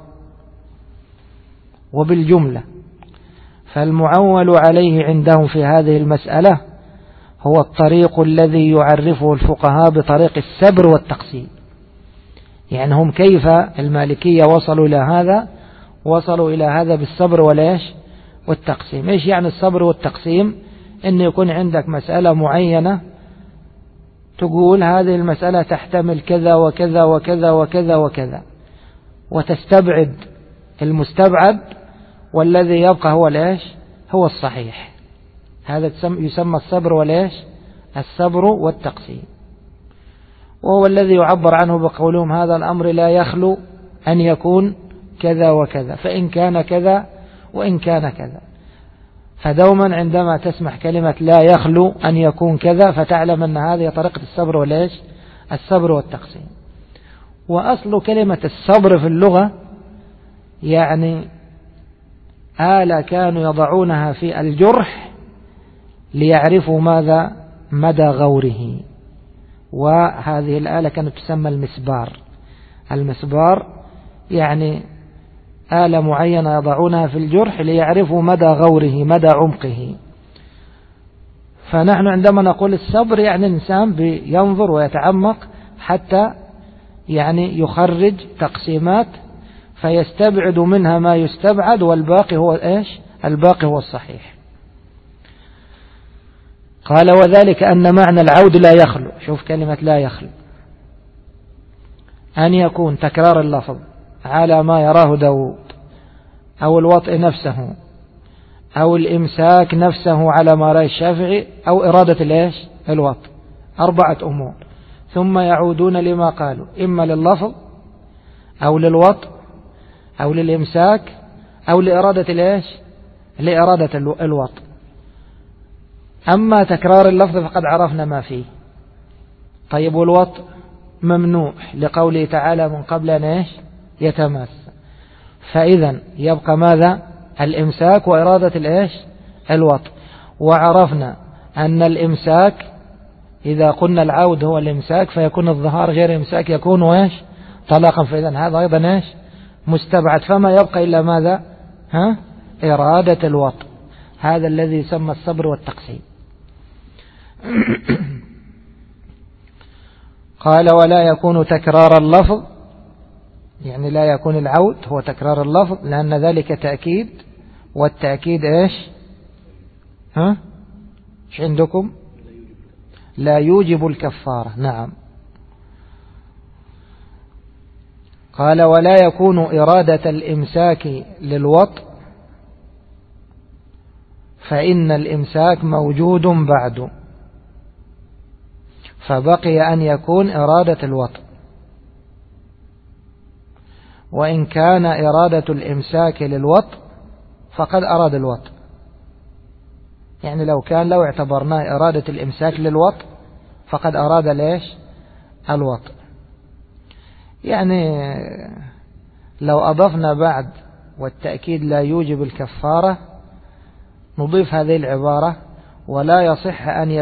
وبالجملة فالمعول عليه عندهم في هذه المسألة هو الطريق الذي يعرفه الفقهاء بطريق السبر والتقسيم. يعني هم كيف المالكية وصلوا إلى هذا؟ وصلوا إلى هذا بالصبر والإيش؟ والتقسيم. إيش يعني الصبر والتقسيم؟ إن يكون عندك مسألة معينة تقول هذه المسألة تحتمل كذا وكذا وكذا وكذا وكذا، وتستبعد المستبعد، والذي يبقى هو الإيش؟ هو الصحيح. هذا يسمى الصبر والإيش؟ الصبر والتقسيم. وهو الذي يعبر عنه بقولهم هذا الأمر لا يخلو أن يكون كذا وكذا، فإن كان كذا وإن كان كذا. فدوما عندما تسمع كلمة لا يخلو أن يكون كذا فتعلم أن هذه طريقة الصبر والإيش؟ الصبر والتقسيم. وأصل كلمة الصبر في اللغة يعني آلة كانوا يضعونها في الجرح ليعرفوا ماذا؟ مدى غوره. وهذه الآلة كانت تسمى المسبار. المسبار يعني آلة معينة يضعونها في الجرح ليعرفوا مدى غوره، مدى عمقه. فنحن عندما نقول الصبر يعني الإنسان بينظر ويتعمق حتى يعني يخرج تقسيمات فيستبعد منها ما يستبعد، والباقي هو إيش؟ الباقي هو الصحيح. قال وذلك أن معنى العود لا يخلو. شوف كلمة لا يخلو، أن يكون تكرار اللفظ على ما يراه داود، أو الوطء نفسه، أو الإمساك نفسه على ما رأى الشافعي، أو إرادة الإيش؟ الوطء. 4 أمور، ثم يعودون لما قالوا إما لللفظ أو للوطء أو للإمساك أو لإرادة الإيش؟ لإرادة الوطء. أما تكرار اللفظ فقد عرفنا ما فيه. طيب والوطء ممنوع لقوله تعالى من قبل أن إيش؟ يتماس. فإذا يبقى ماذا؟ الإمساك وإرادة الإيش؟ الوطء. وعرفنا أن الإمساك إذا قلنا العود هو الإمساك فيكون الظهار غير إمساك، يكون إيش؟ طلاقا. فإذا هذا أيضا إيش؟ مستبعد. فما يبقى إلا ماذا؟ إرادة الوطء. هذا الذي يسمى الصبر والتقسيم. قال ولا يكون تكرار اللفظ، يعني لا يكون العود هو تكرار اللفظ، لأن ذلك تأكيد، والتأكيد إيش؟ إيش عندكم؟ لا يوجب الكفارة. نعم. قال ولا يكون إرادة الإمساك للوطء، فإن الإمساك موجود بعد، فبقي أن يكون إرادة الوطء. وإن كان إرادة الإمساك للوطء فقد أراد الوطء. يعني لو اعتبرنا إرادة الإمساك للوطء فقد أراد ليش؟ الوطء. يعني لو أضفنا بعد والتأكيد لا يوجب الكفارة نضيف هذه العبارة: ولا يصح أن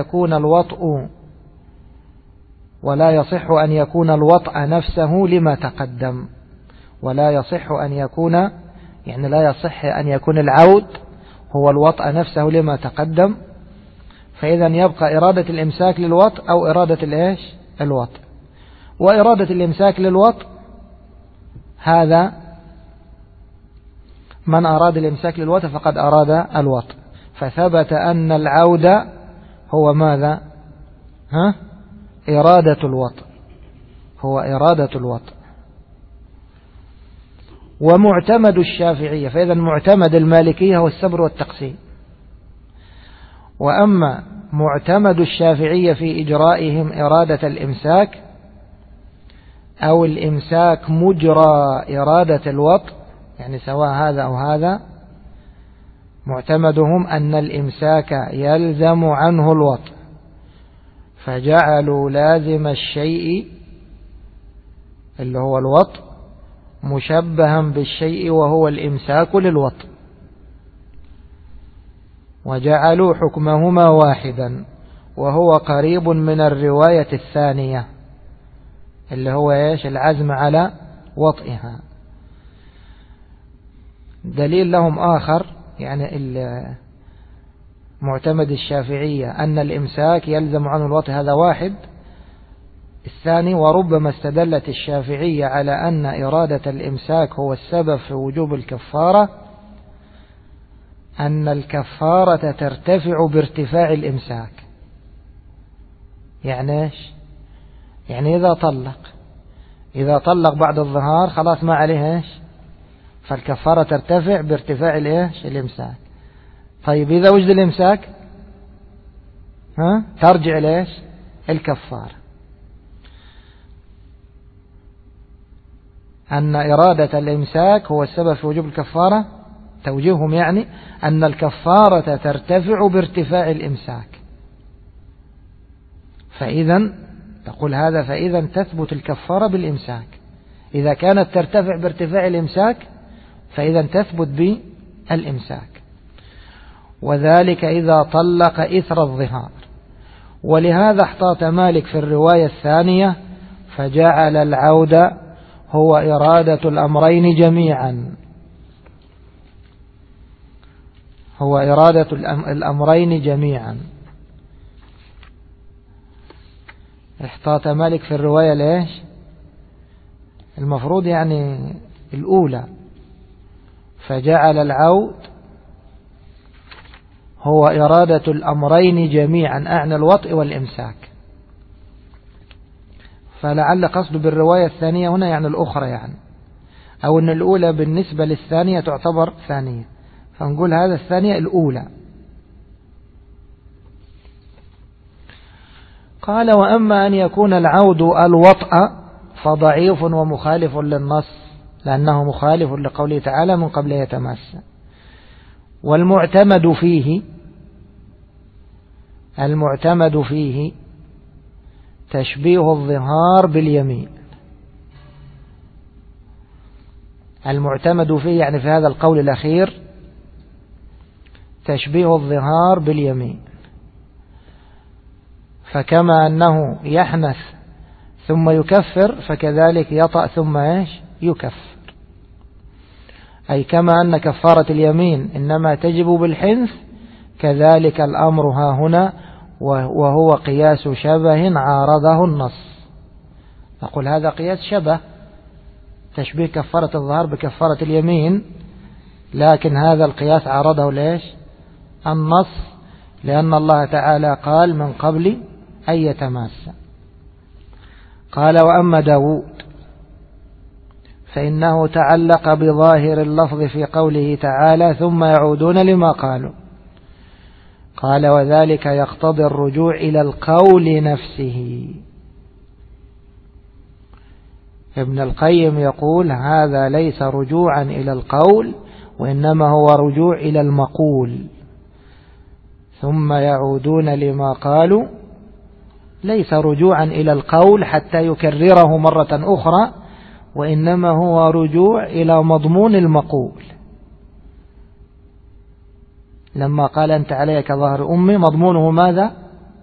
يكون الوطء نفسه لما تقدم. ولا يصح أن يكون، يعني لا يصح أن يكون العود هو الوطء نفسه لما تقدم، فإذا يبقى إرادة الإمساك للوطء أو إرادة الوطء. وإرادة الإمساك للوطء هذا من أراد الإمساك للوطء فقد أراد الوطء، فثبت أن العود هو ماذا؟ إرادة الوطء، هو إرادة الوطء. ومعتمد الشافعية، فإذا معتمد المالكية هو السبر والتقسيم. وأما معتمد الشافعية في إجرائهم إرادة الإمساك أو الإمساك مجرى إرادة الوطء، يعني سواء هذا أو هذا، معتمدهم أن الإمساك يلزم عنه الوطء، فجعلوا لازم الشيء اللي هو الوطء مشبها بالشيء وهو الإمساك للوطء، وجعلوا حكمهما واحدا، وهو قريب من الرواية الثانية اللي هو العزم على وطئها. دليل لهم آخر، يعني معتمد الشافعية أن الإمساك يلزم عنه الوطء، هذا واحد. الثاني: وربما استدلت الشافعية على أن إرادة الإمساك هو السبب في وجوب الكفارة أن الكفارة ترتفع بارتفاع الإمساك. يعني إيش؟ يعني إذا طلق بعد الظهار خلاص ما عليه إيش؟ فالكفارة ترتفع بارتفاع الإمساك. طيب إذا وجد الإمساك ترجع ليش؟ الكفارة. أن إرادة الإمساك هو السبب في وجوب الكفارة، توجيههم يعني أن الكفارة ترتفع بارتفاع الإمساك. فإذا تقول هذا، فإذا تثبت الكفارة بالإمساك. إذا كانت ترتفع بارتفاع الإمساك فإذا تثبت بالإمساك، وذلك إذا طلق إثر الظهار. ولهذا احتاط مالك في الرواية الثانية فجعل العود هو إرادة الأمرين جميعا، هو إرادة الأمرين جميعا. احتاط مالك في الرواية ليش؟ المفروض يعني الأولى، فجعل العود هو إرادة الأمرين جميعا، أعني الوطء والإمساك. فلعل قصد بالرواية الثانية هنا يعني الأخرى، يعني أو أن الأولى بالنسبة للثانية تعتبر ثانية، فنقول هذا الثانية الأولى. قال: وأما أن يكون العود الوطء فضعيف ومخالف للنص، لأنه مخالف لقوله تعالى من قبل يتماس. والمعتمد فيه تشبيه الظهار باليمين. المعتمد فيه يعني في هذا القول الأخير تشبيه الظهار باليمين، فكما أنه يحنث ثم يكفر فكذلك يطأ ثم يكفر. أي كما أن كفارة اليمين إنما تجب بالحنث، كذلك الأمر ها هنا، وهو قياس شبه عارضه النص. نقول هذا قياس شبه، تشبيه كفارة الظهار بكفارة اليمين، لكن هذا القياس عارضه ليش؟ النص، لأن الله تعالى قال من قبل أن يتماس. قال: وأما داود فإنه تعلق بظاهر اللفظ في قوله تعالى ثم يعودون لما قالوا. قال: وذلك يقتضي الرجوع إلى القول نفسه. ابن القيم يقول هذا ليس رجوعا إلى القول، وإنما هو رجوع إلى المقول. ثم يعودون لما قالوا ليس رجوعا إلى القول حتى يكرره مرة أخرى، وإنما هو رجوع إلى مضمون المقول. لما قال أنت علي كظهر أمي مضمونه ماذا؟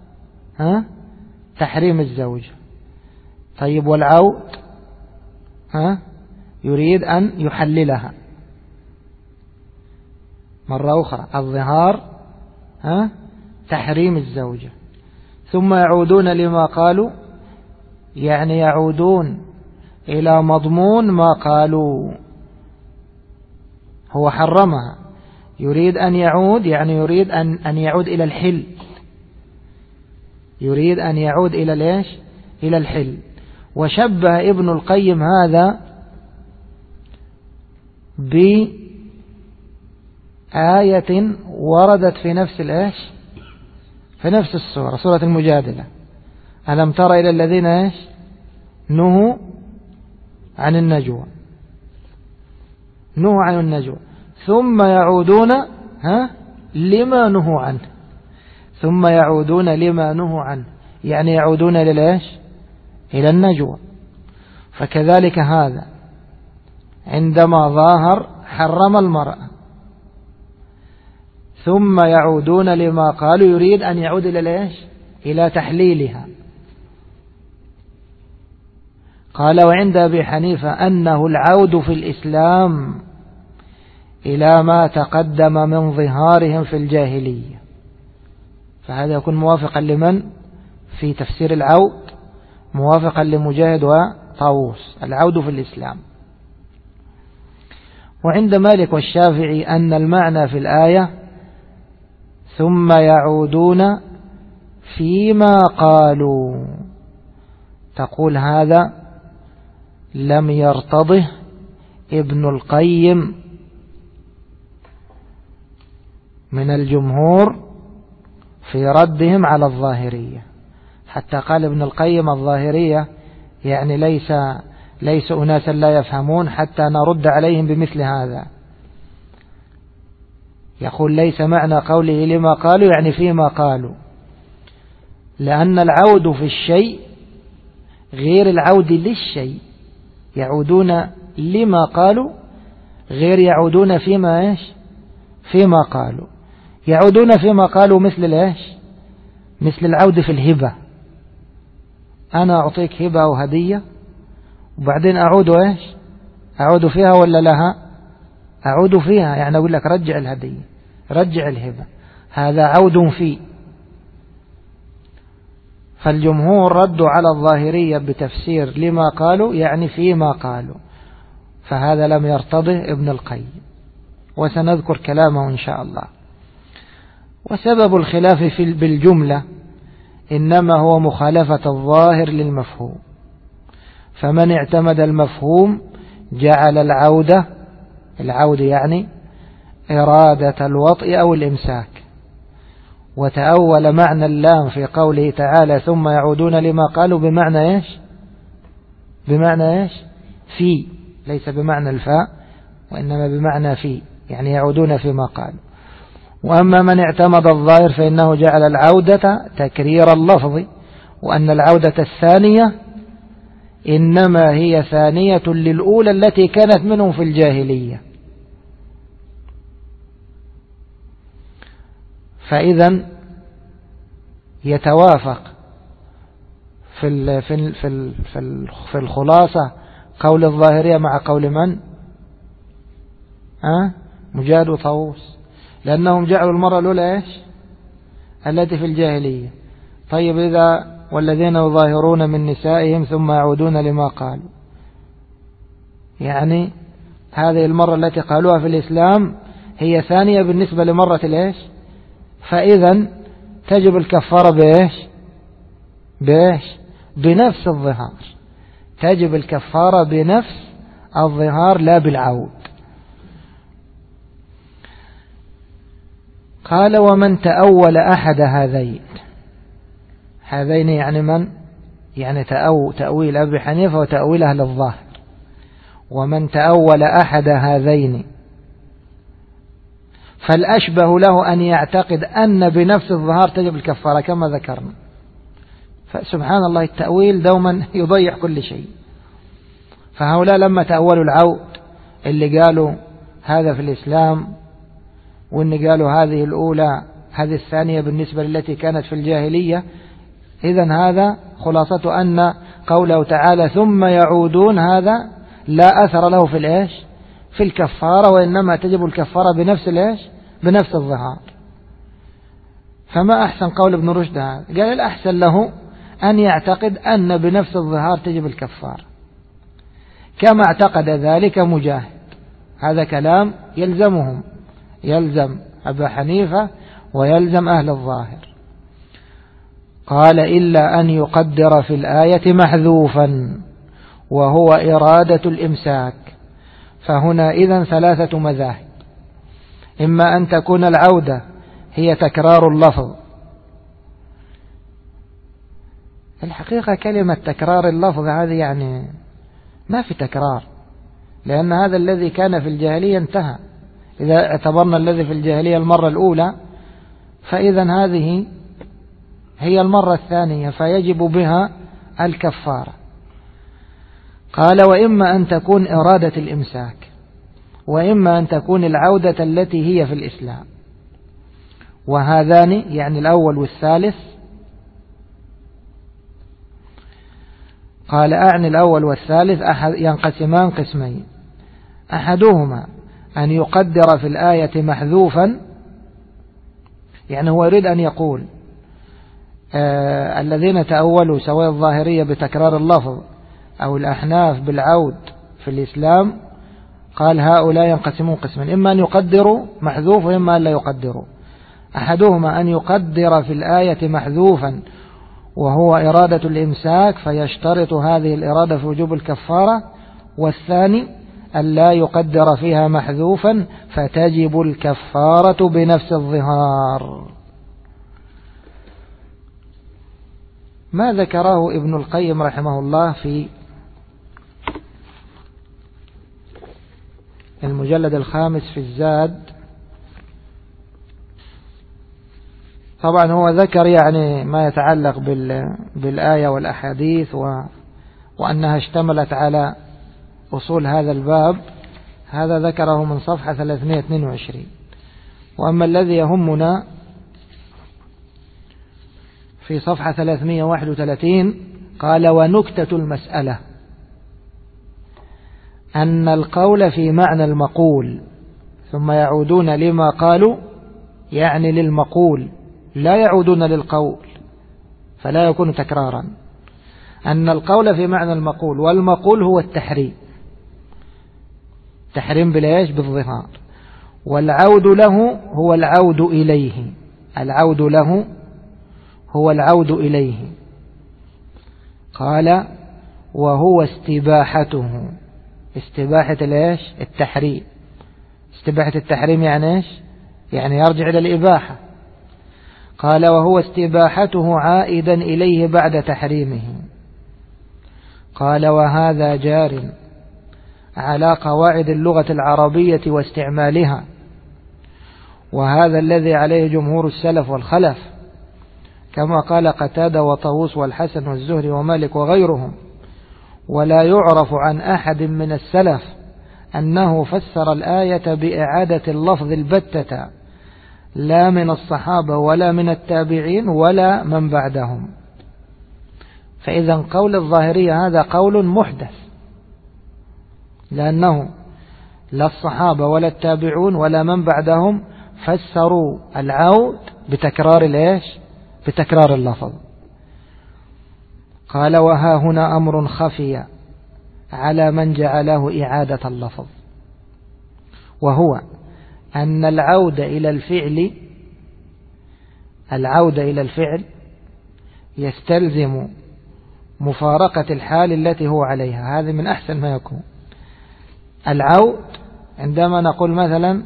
تحريم الزوج. طيب والعود يريد أن يحللها مرة أخرى. الظهار تحريم الزوجة. ثم يعودون لما قالوا، يعني يعودون إلى مضمون ما قالوا. هو حرمها، يريد أن يعود، يعني يريد أن يعود إلى الحل، يريد أن يعود إلى ليش؟ إلى الحل. وشبه ابن القيم هذا بآية وردت في نفس الإيش؟ في نفس السورة، سورة المجادلة. ألم تر إلى الذين إيش؟ نهوا عن النجوى، نهوا عن النجوى ثم يعودون لما نهوا عنه، ثم يعودون لما نهوا عنه، يعني يعودون إلى إيش؟ إلى النجوى. فكذلك هذا عندما ظاهر حرم المرأة، ثم يعودون لما قالوا، يريد أن يعود إلى إيش؟ إلى تحليلها. قال وعند أبي حنيفة أنه العود في الإسلام إلى ما تقدم من ظهارهم في الجاهلية. فهذا يكون موافقا لمن في تفسير العود؟ موافقا لمجاهد وطاووس، العود في الإسلام. وعند مالك والشافعي أن المعنى في الآية ثم يعودون فيما قالوا. تقول هذا لم يرتضه ابن القيم من الجمهور في ردهم على الظاهرية. حتى قال ابن القيم الظاهرية يعني ليس أناسا لا يفهمون حتى نرد عليهم بمثل هذا. يقول ليس معنى قوله لما قالوا يعني فيما قالوا، لأن العود في الشيء غير العود للشيء. يعودون لما قالوا غير يعودون فيما إيش؟ فيما قالوا. يعودون فيما قالوا مثل الإيش؟ مثل العود في الهبة. أنا أعطيك هبة وهدية وبعدين أعود إيش؟ أعود فيها ولا لها؟ أعود فيها، يعني أقول لك رجع الهدية، رجع الهبة، هذا عود فيه. فالجمهور ردوا على الظاهرية بتفسير لما قالوا يعني فيما قالوا، فهذا لم يرتضه ابن القيم، وسنذكر كلامه إن شاء الله. وسبب الخلاف بالجملة إنما هو مخالفة الظاهر للمفهوم. فمن اعتمد المفهوم جعل العود يعني إرادة الوطء أو الإمساك، وتأول معنى اللام في قوله تعالى ثم يعودون لما قالوا بمعنى إيش؟ بمعنى إيش؟ في، ليس بمعنى الفاء وإنما بمعنى في، يعني يعودون فيما قالوا. وأما من اعتمد الظاهر فإنه جعل العودة تكرير اللفظ، وأن العودة الثانية إنما هي ثانية للأولى التي كانت منهم في الجاهلية. فإذا يتوافق في الخلاصة قول الظاهرية مع قول من؟ مجاهد وطاووس، لأنهم جعلوا المرأة الأولى إيش؟ التي في الجاهلية. طيب إذا والذين يظاهرون من نسائهم ثم يعودون لما قالوا، يعني هذه المرة التي قالوها في الإسلام هي ثانية بالنسبة لمرة الإيش؟ فإذا تجب الكفارة بإيش؟ بنفس الظهار، تجب الكفارة بنفس الظهار لا بالعود. قال ومن تأول أحد هذين يعني من؟ يعني تأويل أبي حنيفة وتأويل أهل الظاهر. ومن تأول أحد هذين فالأشبه له أن يعتقد أن بنفس الظهار تجب الكفارة كما ذكرنا. فسبحان الله التأويل دوما يضيع كل شيء. فهؤلاء لما تأولوا العود اللي قالوا هذا في الإسلام وإن قالوا هذه الأولى هذه الثانية بالنسبة للتي كانت في الجاهلية. إذن هذا خلاصة أن قوله تعالى ثم يعودون هذا لا أثر له في الإيش في الكفارة، وإنما تجب الكفارة بنفس الإيش بنفس الظهار. فما أحسن قول ابن رشد هذا؟ قال الأحسن له أن يعتقد أن بنفس الظهار تجب الكفارة كما اعتقد ذلك مجاهد. هذا كلام يلزمهم، يلزم أبا حنيفة ويلزم أهل الظاهر. قال إلا أن يقدر في الآية محذوفا وهو إرادة الإمساك، فهنا إذن ثلاثة مذاهب: إما أن تكون العودة هي تكرار اللفظ. الحقيقة كلمة تكرار اللفظ هذه يعني ما في تكرار، لأن هذا الذي كان في الجاهلية انتهى. إذا اعتبرنا الذي في الجاهلية المرة الأولى، فإذن هذه هي المرة الثانية فيجب بها الكفارة. قال وإما أن تكون إرادة الإمساك، وإما أن تكون العودة التي هي في الإسلام. وهذان يعني الأول والثالث. قال أعني الأول والثالث ينقسمان قسمين: أحدهما أن يقدر في الآية محذوفا، يعني هو يريد أن يقول الذين تأولوا سواء الظاهرية بتكرار اللفظ أو الأحناف بالعود في الإسلام، قال هؤلاء ينقسمون قسمين: إما أن يقدروا محذوف وإما أن لا يقدروا. أحدهما أن يقدر في الآية محذوفا وهو إرادة الإمساك فيشترط هذه الإرادة في وجوب الكفارة، والثاني أن لا يقدر فيها محذوفا فتجب الكفارة بنفس الظهار. ما ذكره ابن القيم رحمه الله في المجلد الخامس في الزاد، طبعا هو ذكر يعني ما يتعلق بالآية والأحاديث وأنها اشتملت على أصول هذا الباب، هذا ذكره من صفحة 322. وأما الذي يهمنا في صفحة 331 قال ونكتة المسألة أن القول في معنى المقول ثم يعودون لما قالوا، يعني للمقول لا يعودون للقول فلا يكون تكرارا. أن القول في معنى المقول، والمقول هو التحريم، تحريم بالإيش بالظهار، والعود له هو العود إليه، العود له هو العود إليه. قال وهو استباحته، استباحة الإيش التحريم، استباحة التحريم يعني إيش يعني يرجع إلى الإباحة. قال وهو استباحته عائدا إليه بعد تحريمه. قال وهذا جار على قواعد اللغة العربية واستعمالها، وهذا الذي عليه جمهور السلف والخلف، كما قال قتادة وطاووس والحسن والزهري ومالك وغيرهم. ولا يعرف عن أحد من السلف أنه فسر الآية بإعادة اللفظ البتة، لا من الصحابة ولا من التابعين ولا من بعدهم. فإذا قول الظاهرية هذا قول محدث، لأنه لا الصحابة ولا التابعون ولا من بعدهم فسروا العود بتكرار الإيش بتكرار اللفظ. قال وها هنا أمر خفي على من جعله إعادة اللفظ، وهو أن العودة إلى الفعل يستلزم مفارقة الحال التي هو عليها. هذه من أحسن ما يكون. العود عندما نقول مثلا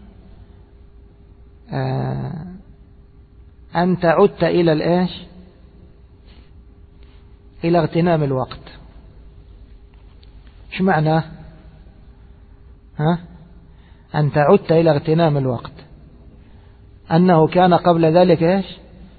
أنت عدت إلى الإيش إلى اغتنام الوقت، شو معناه؟ أنت عدت إلى اغتنام الوقت، أنه كان قبل ذلك إيش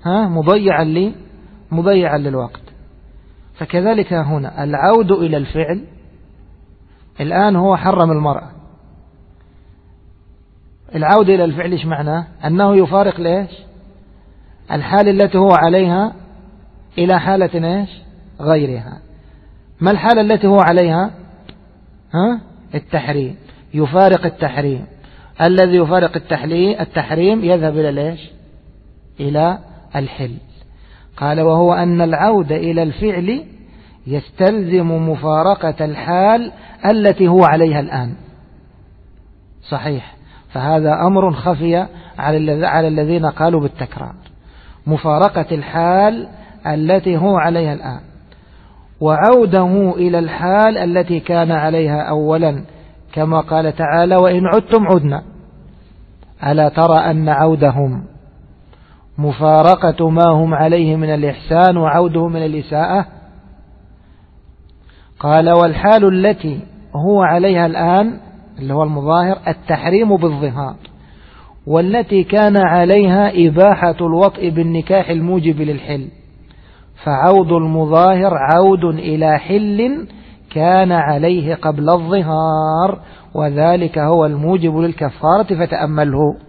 مضيعا للوقت. فكذلك هنا العود إلى الفعل، الآن هو حرم المرأة، العودة إلى الفعل إيش معناه؟ أنه يفارق ليش الحال التي هو عليها إلى حالة إيش غيرها. ما الحالة التي هو عليها؟ التحريم، يفارق التحريم. الذي يفارق التحريم يذهب إلى ليش إلى الحل. قال وهو أن العودة إلى الفعل يستلزم مفارقة الحال التي هو عليها الآن. صحيح، فهذا أمر خفي على الذين قالوا بالتكرار، مفارقة الحال التي هو عليها الآن وعوده إلى الحال التي كان عليها أولا، كما قال تعالى وإن عدتم عدنا. ألا ترى أن عودهم مفارقة ما هم عليه من الإحسان وعوده من الإساءة. قال والحال التي هو عليها الآن اللي هو المظاهر التحريم بالظهار، والتي كان عليها إباحة الوطء بالنكاح الموجب للحل، فعود المظاهر عود إلى حل كان عليه قبل الظهار، وذلك هو الموجب للكفارة فتأمله.